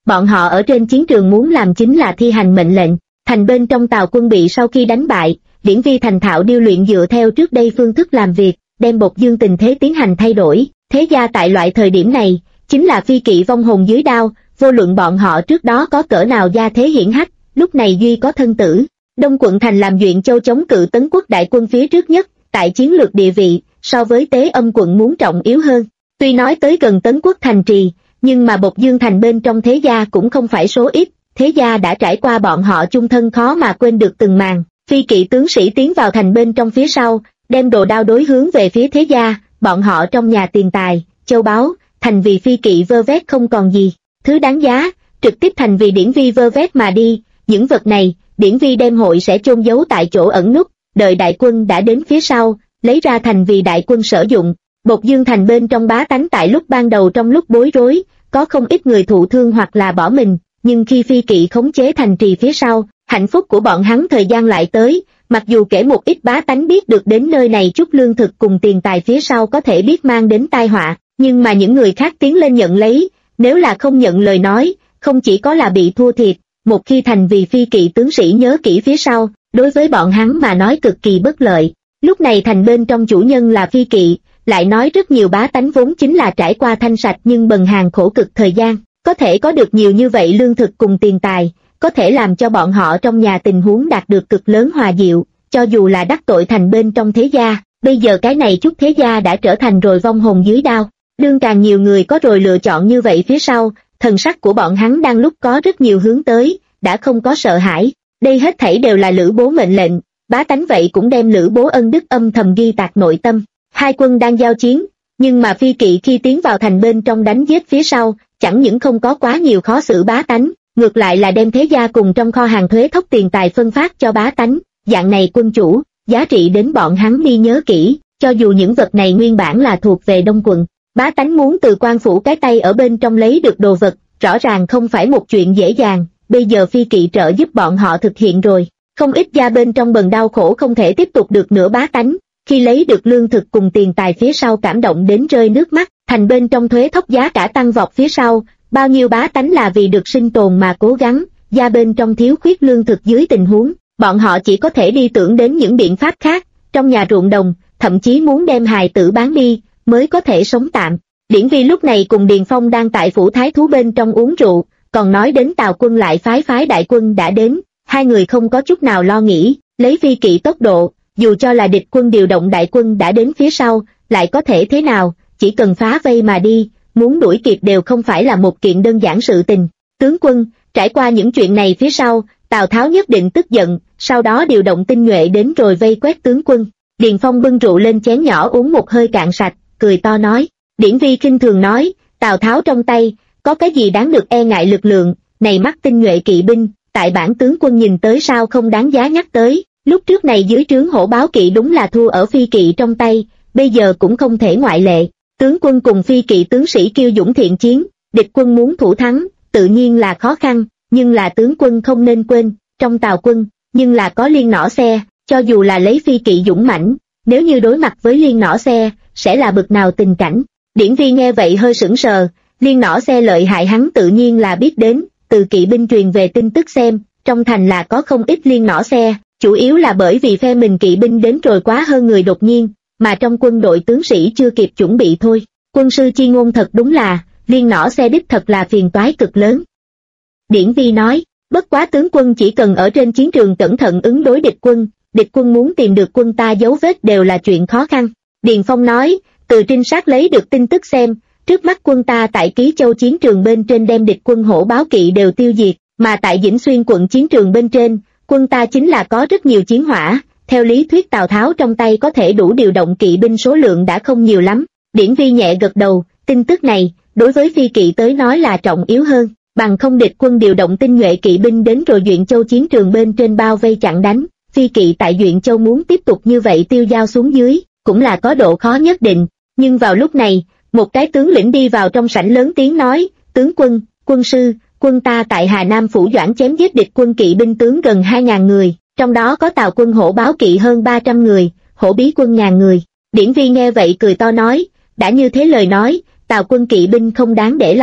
bọn họ ở trên chiến trường muốn làm chính là thi hành mệnh lệnh. Thành bên trong Tào quân bị sau khi đánh bại, Điển Vi thành thạo điêu luyện dựa theo trước đây phương thức làm việc, đem Bộc Dương tình thế tiến hành thay đổi. Thế gia tại loại thời điểm này, chính là phi kỵ vong hồn dưới đao, vô luận bọn họ trước đó có cỡ nào gia thế hiển hách, lúc này duy có thân tử. Đông quận thành làm Duyện Châu chống cự Tấn quốc đại quân phía trước nhất, tại chiến lược địa vị, so với Tế Âm quận muốn trọng yếu hơn. Tuy nói tới gần Tấn quốc thành trì, nhưng mà Bộc Dương thành bên trong thế gia cũng không phải số ít, thế gia đã trải qua bọn họ chung thân khó mà quên được từng màn. Phi kỵ tướng sĩ tiến vào thành bên trong phía sau, đem đồ đao đối hướng về phía thế gia, bọn họ trong nhà tiền tài, châu báu, thành vì phi kỵ vơ vét không còn gì, thứ đáng giá, trực tiếp thành vì Điển Vi vơ vét mà đi. Những vật này, Điển Vi đem hội sẽ chôn giấu tại chỗ ẩn núp, đợi đại quân đã đến phía sau, lấy ra thành vì đại quân sử dụng. Bộc Dương thành bên trong bá tánh tại lúc ban đầu trong lúc bối rối, có không ít người thụ thương hoặc là bỏ mình, nhưng khi phi kỵ khống chế thành trì phía sau, hạnh phúc của bọn hắn thời gian lại tới. Mặc dù kể một ít bá tánh biết được đến nơi này chút lương thực cùng tiền tài phía sau có thể biết mang đến tai họa, nhưng mà những người khác tiến lên nhận lấy, nếu là không nhận lời nói, không chỉ có là bị thua thiệt, một khi thành vì phi kỵ tướng sĩ nhớ kỹ phía sau, đối với bọn hắn mà nói cực kỳ bất lợi. Lúc này thành bên trong chủ nhân là phi kỵ, lại nói rất nhiều bá tánh vốn chính là trải qua thanh sạch nhưng bần hàn khổ cực thời gian, có thể có được nhiều như vậy lương thực cùng tiền tài, có thể làm cho bọn họ trong nhà tình huống đạt được cực lớn hòa diệu, cho dù là đắc tội thành bên trong thế gia, bây giờ cái này chút thế gia đã trở thành rồi vong hồn dưới đao. Đương càng nhiều người có rồi lựa chọn như vậy phía sau, thần sắc của bọn hắn đang lúc có rất nhiều hướng tới, đã không có sợ hãi. Đây hết thảy đều là Lữ Bố mệnh lệnh, bá tánh vậy cũng đem Lữ Bố ân đức âm thầm ghi tạc nội tâm. Hai quân đang giao chiến, nhưng mà phi kỵ khi tiến vào thành bên trong đánh giết phía sau, chẳng những không có quá nhiều khó xử bá tánh, ngược lại là đem thế gia cùng trong kho hàng thuế thóc tiền tài phân phát cho bá tánh. Dạng này quân chủ, giá trị đến bọn hắn đi nhớ kỹ, cho dù những vật này nguyên bản là thuộc về Đông quận. Bá tánh muốn từ quan phủ cái tay ở bên trong lấy được đồ vật, rõ ràng không phải một chuyện dễ dàng, bây giờ phi kỵ trợ giúp bọn họ thực hiện rồi. Không ít gia bên trong bần đau khổ không thể tiếp tục được nữa bá tánh, khi lấy được lương thực cùng tiền tài phía sau cảm động đến rơi nước mắt. Thành bên trong thuế thóc giá cả tăng vọt phía sau, bao nhiêu bá tánh là vì được sinh tồn mà cố gắng, gia bên trong thiếu khuyết lương thực dưới tình huống, bọn họ chỉ có thể đi tưởng đến những biện pháp khác, trong nhà ruộng đồng, thậm chí muốn đem hài tử bán đi, mới có thể sống tạm. Điển Vi lúc này cùng Điền Phong đang tại phủ thái thú bên trong uống rượu, còn nói đến Tào quân lại phái đại quân đã đến, hai người không có chút nào lo nghĩ, lấy phi kỵ tốc độ, dù cho là địch quân điều động đại quân đã đến phía sau, lại có thể thế nào, chỉ cần phá vây mà đi, muốn đuổi kịp đều không phải là một kiện đơn giản sự tình. Tướng quân, trải qua những chuyện này phía sau, Tào Tháo nhất định tức giận, sau đó điều động tinh nhuệ đến rồi vây quét tướng quân. Điền Phong bưng rượu lên chén nhỏ uống một hơi cạn sạch, cười to nói. Điển Vi khinh thường nói, Tào Tháo trong tay, có cái gì đáng được e ngại lực lượng, này mắt tinh nhuệ kỵ binh, tại bản tướng quân nhìn tới sao không đáng giá nhắc tới. Lúc trước này dưới trướng Hổ Báo kỵ đúng là thua ở phi kỵ trong tay, bây giờ cũng không thể ngoại lệ. Tướng quân cùng phi kỵ tướng sĩ kiêu dũng thiện chiến, địch quân muốn thủ thắng, tự nhiên là khó khăn, nhưng là tướng quân không nên quên, trong Tào quân, nhưng là có Liên Nỏ Xe, cho dù là lấy phi kỵ dũng mãnh, nếu như đối mặt với Liên Nỏ Xe, sẽ là bực nào tình cảnh. Điển Vi nghe vậy hơi sững sờ, Liên Nỏ Xe lợi hại hắn tự nhiên là biết đến, từ kỵ binh truyền về tin tức xem, trong thành là có không ít Liên Nỏ Xe, chủ yếu là bởi vì phe mình kỵ binh đến rồi quá hơn người đột nhiên, mà trong quân đội tướng sĩ chưa kịp chuẩn bị thôi. Quân sư chi ngôn thật đúng là, Liên Nỏ Xe đích thật là phiền toái cực lớn. Điển Vi nói, bất quá tướng quân chỉ cần ở trên chiến trường cẩn thận ứng đối địch quân muốn tìm được quân ta dấu vết đều là chuyện khó khăn. Điền Phong nói, từ trinh sát lấy được tin tức xem, trước mắt quân ta tại Ký Châu chiến trường bên trên đem địch quân Hổ Báo kỵ đều tiêu diệt, mà tại Vĩnh Xuyên quận chiến trường bên trên, quân ta chính là có rất nhiều chiến hỏa, theo lý thuyết Tào Tháo trong tay có thể đủ điều động kỵ binh số lượng đã không nhiều lắm. Điển Vi nhẹ gật đầu, tin tức này, đối với phi kỵ tới nói là trọng yếu hơn, bằng không địch quân điều động tinh nhuệ kỵ binh đến rồi Duyện Châu chiến trường bên trên bao vây chặn đánh, phi kỵ tại Duyện Châu muốn tiếp tục như vậy tiêu dao xuống dưới, cũng là có độ khó nhất định. Nhưng vào lúc này, một cái tướng lĩnh đi vào trong sảnh lớn tiếng nói, tướng quân, quân sư, quân ta tại Hà Nam Phủ Doãn chém giết địch quân kỵ binh tướng gần 2.000 người, trong đó có Tào quân Hổ Báo kỵ hơn 300 người, Hổ Bí quân 1.000 người. Điển Vi nghe vậy cười to nói, đã như thế lời nói, Tào quân kỵ binh không đáng để lo,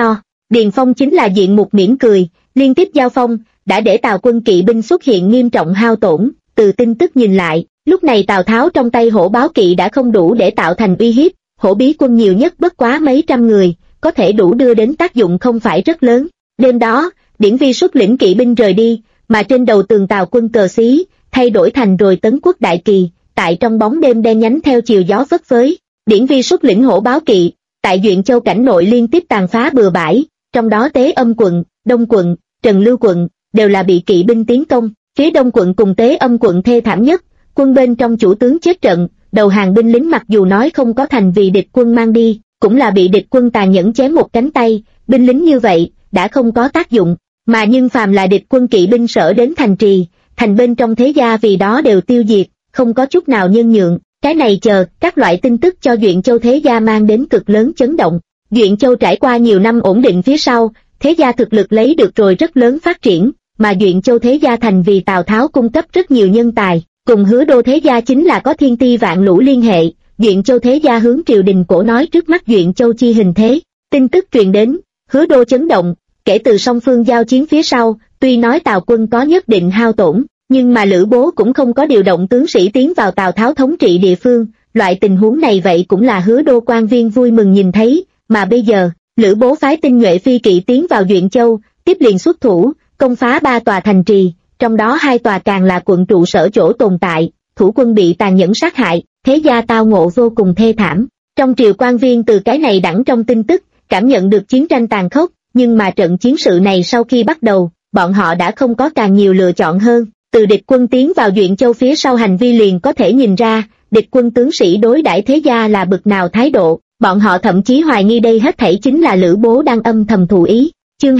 Điền Phong chính là diện mục mỉm cười, liên tiếp giao phong, đã để Tào quân kỵ binh xuất hiện nghiêm trọng hao tổn. Từ tin tức nhìn lại, lúc này Tào Tháo trong tay hổ báo kỵ đã không đủ để tạo thành uy hiếp, hổ bí quân nhiều nhất bất quá mấy trăm người, có thể đủ đưa đến tác dụng không phải rất lớn. Đêm đó, Điển Vi xuất lĩnh kỵ binh rời đi, mà trên đầu tường Tào quân cờ xí, thay đổi thành rồi Tấn Quốc đại kỳ, tại trong bóng đêm đen nhánh theo chiều gió phất phới. Điển Vi xuất lĩnh hổ báo kỵ, tại Duyện Châu cảnh nội liên tiếp tàn phá bừa bãi, trong đó Tế Âm quận, Đông quận, Trần Lưu quận, đều là bị kỵ binh tiến công, phía Đông quận cùng Tế Âm quận thê thảm nhất, quân bên trong chủ tướng chết trận, đầu hàng binh lính mặc dù nói không có thành vì địch quân mang đi, cũng là bị địch quân tàn nhẫn chém một cánh tay, binh lính như vậy, đã không có tác dụng, mà nhưng phàm là địch quân kỵ binh sở đến thành trì, thành bên trong thế gia vì đó đều tiêu diệt, không có chút nào nhân nhượng. Cái này chờ, các loại tin tức cho Duyện Châu thế gia mang đến cực lớn chấn động. Duyện Châu trải qua nhiều năm ổn định phía sau, thế gia thực lực lấy được rồi rất lớn phát triển, mà Duyện Châu thế gia thành vì Tào Tháo cung cấp rất nhiều nhân tài, cùng Hứa Đô thế gia chính là có thiên ti vạn lũ liên hệ. Duyện Châu thế gia hướng triều đình cổ nói trước mắt Duyện Châu chi hình thế, tin tức truyền đến, Hứa Đô chấn động, kể từ song phương giao chiến phía sau, tuy nói Tào quân có nhất định hao tổn, nhưng mà Lữ Bố cũng không có điều động tướng sĩ tiến vào Tào Tháo thống trị địa phương, loại tình huống này vậy cũng là Hứa Đô quan viên vui mừng nhìn thấy, mà bây giờ, Lữ Bố phái tinh nhuệ phi kỵ tiến vào Duyện Châu, tiếp liền xuất thủ, công phá 3 tòa thành trì, trong đó 2 tòa càng là quận trụ sở chỗ tồn tại, thủ quân bị tàn nhẫn sát hại, thế gia tao ngộ vô cùng thê thảm. Trong triều quan viên từ cái này đẳng trong tin tức, cảm nhận được chiến tranh tàn khốc, nhưng mà trận chiến sự này sau khi bắt đầu, bọn họ đã không có càng nhiều lựa chọn hơn. Từ địch quân tiến vào Duyện Châu phía sau hành vi liền có thể nhìn ra, địch quân tướng sĩ đối đãi thế gia là bực nào thái độ, bọn họ thậm chí hoài nghi đây hết thảy chính là Lữ Bố đang âm thầm thụ ý. Chương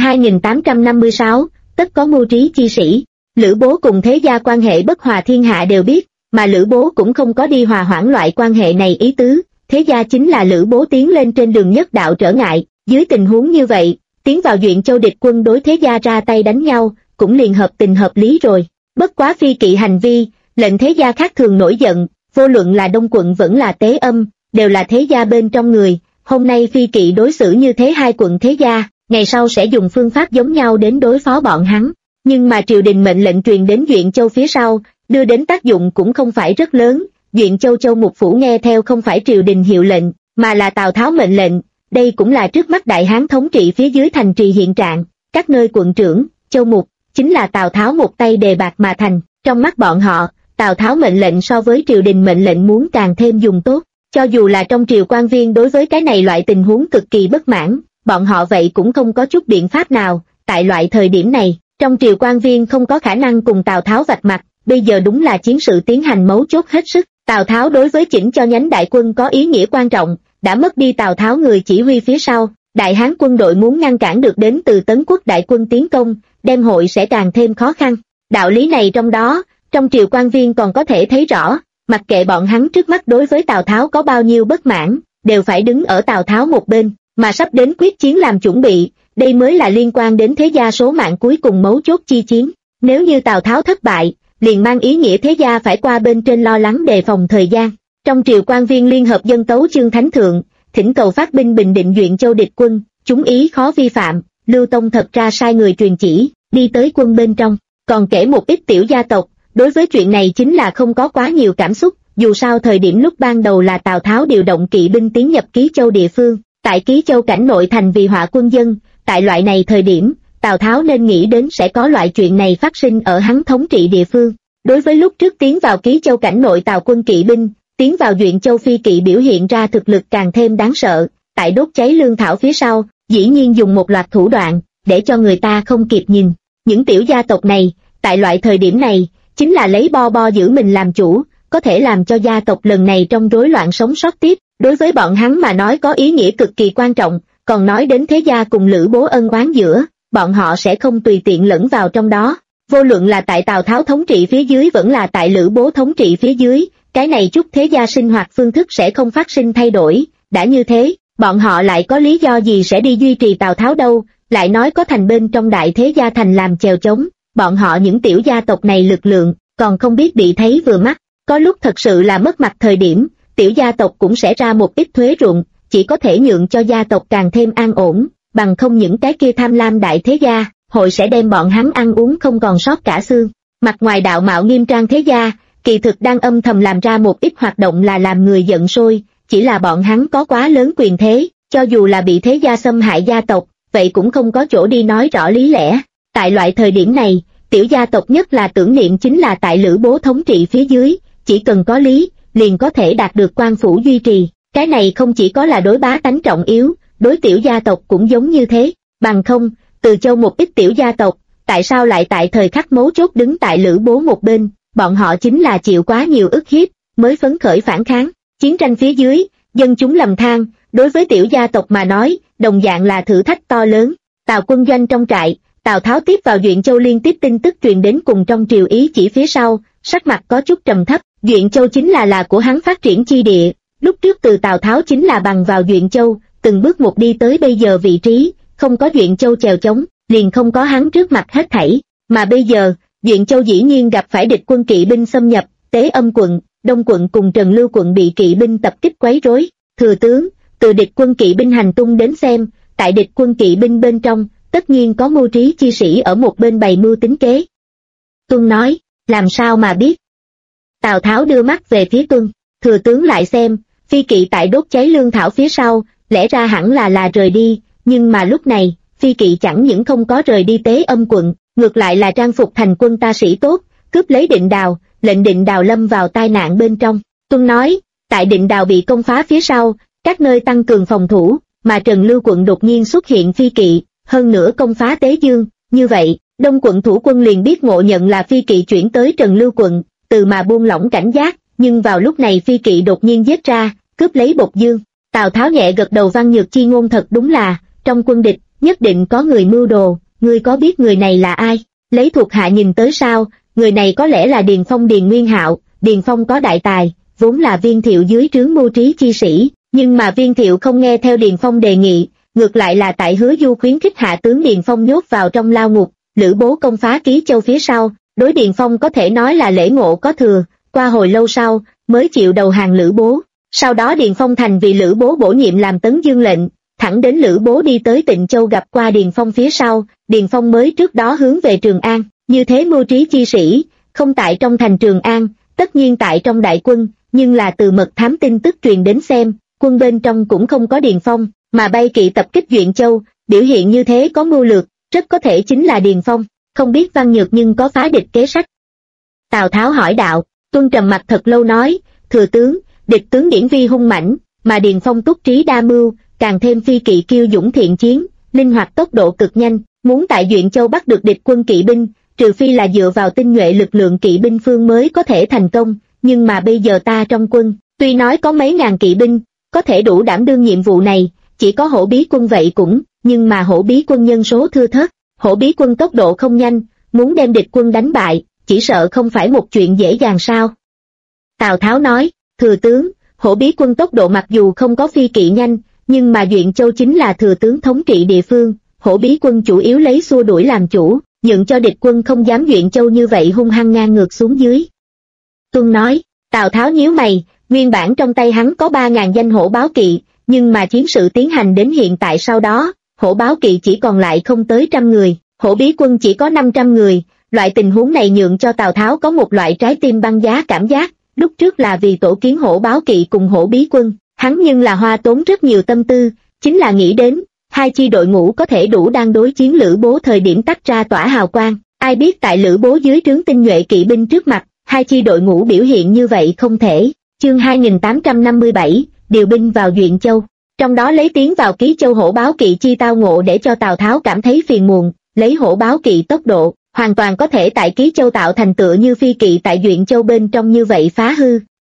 2856, tất có mưu trí chi sĩ. Lữ Bố cùng thế gia quan hệ bất hòa thiên hạ đều biết, mà Lữ Bố cũng không có đi hòa hoãn loại quan hệ này ý tứ, thế gia chính là Lữ Bố tiến lên trên đường nhất đạo trở ngại, dưới tình huống như vậy, tiến vào Duyện Châu địch quân đối thế gia ra tay đánh nhau, cũng liền hợp tình hợp lý rồi. Bất quá phi kỵ hành vi, lệnh thế gia khác thường nổi giận, vô luận là Đông quận vẫn là Tế Âm, đều là thế gia bên trong người, hôm nay phi kỵ đối xử như thế 2 quận thế gia, ngày sau sẽ dùng phương pháp giống nhau đến đối phó bọn hắn. Nhưng mà triều đình mệnh lệnh truyền đến Duyện Châu phía sau, đưa đến tác dụng cũng không phải rất lớn, Duyện Châu Châu Mục Phủ nghe theo không phải triều đình hiệu lệnh, mà là Tào Tháo mệnh lệnh, đây cũng là trước mắt Đại Hán thống trị phía dưới thành trì hiện trạng, các nơi quận trưởng, Châu Mục, chính là Tào Tháo một tay đề bạt mà thành, trong mắt bọn họ, Tào Tháo mệnh lệnh so với triều đình mệnh lệnh muốn càng thêm dùng tốt, cho dù là trong triều quan viên đối với cái này loại tình huống cực kỳ bất mãn, bọn họ vậy cũng không có chút biện pháp nào, tại loại thời điểm này, trong triều quan viên không có khả năng cùng Tào Tháo vạch mặt, bây giờ đúng là chiến sự tiến hành mấu chốt hết sức, Tào Tháo đối với chỉnh cho nhánh đại quân có ý nghĩa quan trọng, đã mất đi Tào Tháo người chỉ huy phía sau, Đại Hán quân đội muốn ngăn cản được đến từ Tấn Quốc đại quân tiến công, đem hội sẽ càng thêm khó khăn. Đạo lý này trong đó, trong triều quan viên còn có thể thấy rõ, mặc kệ bọn hắn trước mắt đối với Tào Tháo có bao nhiêu bất mãn, đều phải đứng ở Tào Tháo một bên, mà sắp đến quyết chiến làm chuẩn bị, đây mới là liên quan đến thế gia số mạng cuối cùng mấu chốt chi chiến. Nếu như Tào Tháo thất bại, liền mang ý nghĩa thế gia phải qua bên trên lo lắng đề phòng thời gian. Trong triều quan viên liên hợp dân tấu Chương Thánh Thượng, thỉnh cầu phát binh bình định Duyện Châu địch quân, chúng ý khó vi phạm, Lưu Tông thật ra sai người truyền chỉ, đi tới quân bên trong, còn kể một ít tiểu gia tộc, đối với chuyện này chính là không có quá nhiều cảm xúc, dù sao thời điểm lúc ban đầu là Tào Tháo điều động kỵ binh tiến nhập Ký Châu địa phương, tại Ký Châu cảnh nội thành vì họa quân dân, tại loại này thời điểm, Tào Tháo nên nghĩ đến sẽ có loại chuyện này phát sinh ở hắn thống trị địa phương. Đối với lúc trước tiến vào Ký Châu cảnh nội Tào quân kỵ binh, tiến vào Duyện Châu phi kỵ biểu hiện ra thực lực càng thêm đáng sợ, tại đốt cháy lương thảo phía sau, dĩ nhiên dùng một loạt thủ đoạn, để cho người ta không kịp nhìn. Những tiểu gia tộc này, tại loại thời điểm này, chính là lấy bo bo giữ mình làm chủ, có thể làm cho gia tộc lần này trong rối loạn sống sót tiếp, đối với bọn hắn mà nói có ý nghĩa cực kỳ quan trọng, còn nói đến thế gia cùng Lữ Bố ân oán giữa, bọn họ sẽ không tùy tiện lẫn vào trong đó. Vô luận là tại Tào Tháo thống trị phía dưới vẫn là tại Lữ Bố thống trị phía dưới, cái này chút thế gia sinh hoạt phương thức sẽ không phát sinh thay đổi, đã như thế, bọn họ lại có lý do gì sẽ đi duy trì Tào Tháo đâu, lại nói có thành bên trong đại thế gia thành làm chèo chống, bọn họ những tiểu gia tộc này lực lượng, còn không biết bị thấy vừa mắt, có lúc thật sự là mất mặt thời điểm, tiểu gia tộc cũng sẽ ra một ít thuế ruộng, chỉ có thể nhượng cho gia tộc càng thêm an ổn, bằng không những cái kia tham lam đại thế gia, hội sẽ đem bọn hắn ăn uống không còn sót cả xương. Mặt ngoài đạo mạo nghiêm trang thế gia, kỳ thực đang âm thầm làm ra một ít hoạt động là làm người giận sôi, chỉ là bọn hắn có quá lớn quyền thế, cho dù là bị thế gia xâm hại gia tộc, vậy cũng không có chỗ đi nói rõ lý lẽ. Tại loại thời điểm này, tiểu gia tộc nhất là tưởng niệm chính là tại Lữ Bố thống trị phía dưới, chỉ cần có lý, liền có thể đạt được quan phủ duy trì. Cái này không chỉ có là đối bá tánh trọng yếu, đối tiểu gia tộc cũng giống như thế. Bằng không, Từ Châu một ít tiểu gia tộc, tại sao lại tại thời khắc mấu chốt đứng tại Lữ Bố một bên, bọn họ chính là chịu quá nhiều ức hiếp, mới phấn khởi phản kháng. Chiến tranh phía dưới, dân chúng lầm than, đối với tiểu gia tộc mà nói, đồng dạng là thử thách to lớn. Tào quân doanh trong trại, Tào Tháo tiếp vào Duyện Châu liên tiếp tin tức truyền đến cùng trong triều ý chỉ phía sau, sắc mặt có chút trầm thấp. Duyện Châu chính là của hắn phát triển chi địa, lúc trước từ Tào Tháo chính là bằng vào Duyện Châu, từng bước một đi tới bây giờ vị trí, không có Duyện Châu chèo chống, liền không có hắn trước mặt hết thảy. Mà bây giờ, Duyện Châu dĩ nhiên gặp phải địch quân kỵ binh xâm nhập, Tế Âm quận, Đông quận cùng Trần Lưu quận bị kỵ binh tập kích quấy rối. Thừa tướng, từ địch quân kỵ binh hành tung đến xem, tại địch quân kỵ binh bên trong, tất nhiên có mưu trí chi sĩ ở một bên bày mưu tính kế. Tuân nói, làm sao mà biết? Tào Tháo đưa mắt về phía Tuân, thừa tướng lại xem, phi kỵ tại đốt cháy lương thảo phía sau, lẽ ra hẳn là rời đi, nhưng mà lúc này, phi kỵ chẳng những không có rời đi Tế Âm quận, ngược lại là trang phục thành quân ta sĩ tốt, cướp lấy Định Đào, lệnh Định Đào lâm vào tai nạn bên trong. Tuân nói, tại Định Đào bị công phá phía sau, các nơi tăng cường phòng thủ, mà Trần Lưu quận đột nhiên xuất hiện phi kỵ, hơn nữa công phá Tế Dương, như vậy, Đông quận thủ quân liền biết ngộ nhận là phi kỵ chuyển tới Trần Lưu quận, từ mà buông lỏng cảnh giác, nhưng vào lúc này phi kỵ đột nhiên giết ra, cướp lấy Bột Dương. Tào Tháo nhẹ gật đầu, Văn Nhược chi ngôn thật đúng là, trong quân địch, nhất định có người mưu đồ, ngươi có biết người này là ai? Lấy thuộc hạ nhìn tới sao, người này có lẽ là Điền Phong Điền Nguyên Hạo. Điền Phong có đại tài, vốn là Viên Thiệu dưới trướng mưu trí chi sĩ, nhưng mà Viên Thiệu không nghe theo Điền Phong đề nghị, ngược lại là tại Hứa Du khuyến khích hạ tướng Điền Phong nhốt vào trong lao ngục. Lữ Bố công phá Ký Châu phía sau, đối Điền Phong có thể nói là lễ ngộ có thừa, qua hồi lâu sau, mới chịu đầu hàng Lữ Bố. Sau đó Điền Phong thành vì Lữ Bố bổ nhiệm làm Tấn Dương lệnh, thẳng đến Lữ Bố đi tới Tịnh Châu gặp qua Điền Phong phía sau, Điền Phong mới trước đó hướng về Trường An. Như thế mưu trí chi sĩ, không tại trong thành Trường An, tất nhiên tại trong đại quân, nhưng là từ mật thám tin tức truyền đến xem, quân bên trong cũng không có Điền Phong, mà bay kỵ tập kích Duyện Châu, biểu hiện như thế có mưu lược, rất có thể chính là Điền Phong, không biết Văn Nhược nhưng có phá địch kế sách. Tào Tháo hỏi đạo, Tuân trầm mặt thật lâu nói, thừa tướng, địch tướng Điển Vi hung mãnh, mà Điền Phong túc trí đa mưu, càng thêm phi kỵ kiêu dũng thiện chiến, linh hoạt tốc độ cực nhanh, muốn tại Duyện Châu bắt được địch quân kỵ binh, trừ phi là dựa vào tinh nhuệ lực lượng kỵ binh phương mới có thể thành công, nhưng mà bây giờ ta trong quân, tuy nói có mấy ngàn kỵ binh, có thể đủ đảm đương nhiệm vụ này, chỉ có Hổ Bí quân vậy cũng, nhưng mà Hổ Bí quân nhân số thưa thớt, Hổ Bí quân tốc độ không nhanh, muốn đem địch quân đánh bại, chỉ sợ không phải một chuyện dễ dàng sao. Tào Tháo nói, thừa tướng, Hổ Bí quân tốc độ mặc dù không có phi kỵ nhanh, nhưng mà Duyện Châu chính là thừa tướng thống trị địa phương, Hổ Bí quân chủ yếu lấy xua đuổi làm chủ, nhượng cho địch quân không dám Duyện Châu như vậy hung hăng ngang ngược xuống dưới. Tuân nói, Tào Tháo nhíu mày, nguyên bản trong tay hắn có 3.000 danh hổ báo kỵ, nhưng mà chiến sự tiến hành đến hiện tại sau đó, hổ báo kỵ chỉ còn lại không tới 100 người, Hổ Bí quân chỉ có 500 người, loại tình huống này nhượng cho Tào Tháo có một loại trái tim băng giá cảm giác, lúc trước là vì tổ kiến hổ báo kỵ cùng Hổ Bí quân, hắn nhưng là hoa tốn rất nhiều tâm tư, chính là nghĩ đến, hai chi đội ngũ có thể đủ đang đối chiến Lữ Bố thời điểm tách ra tỏa hào quang, ai biết tại Lữ Bố dưới trướng tinh nhuệ kỵ binh trước mặt, hai chi đội ngũ biểu hiện như vậy không thể. Chương 2857, điều binh vào Duyện Châu, trong đó lấy tiến vào Ký Châu hổ báo kỵ chi tao ngộ để cho Tào Tháo cảm thấy phiền muộn, lấy hổ báo kỵ tốc độ, hoàn toàn có thể tại Ký Châu tạo thành tựa như phi kỵ tại Duyện Châu bên trong như vậy phá hư,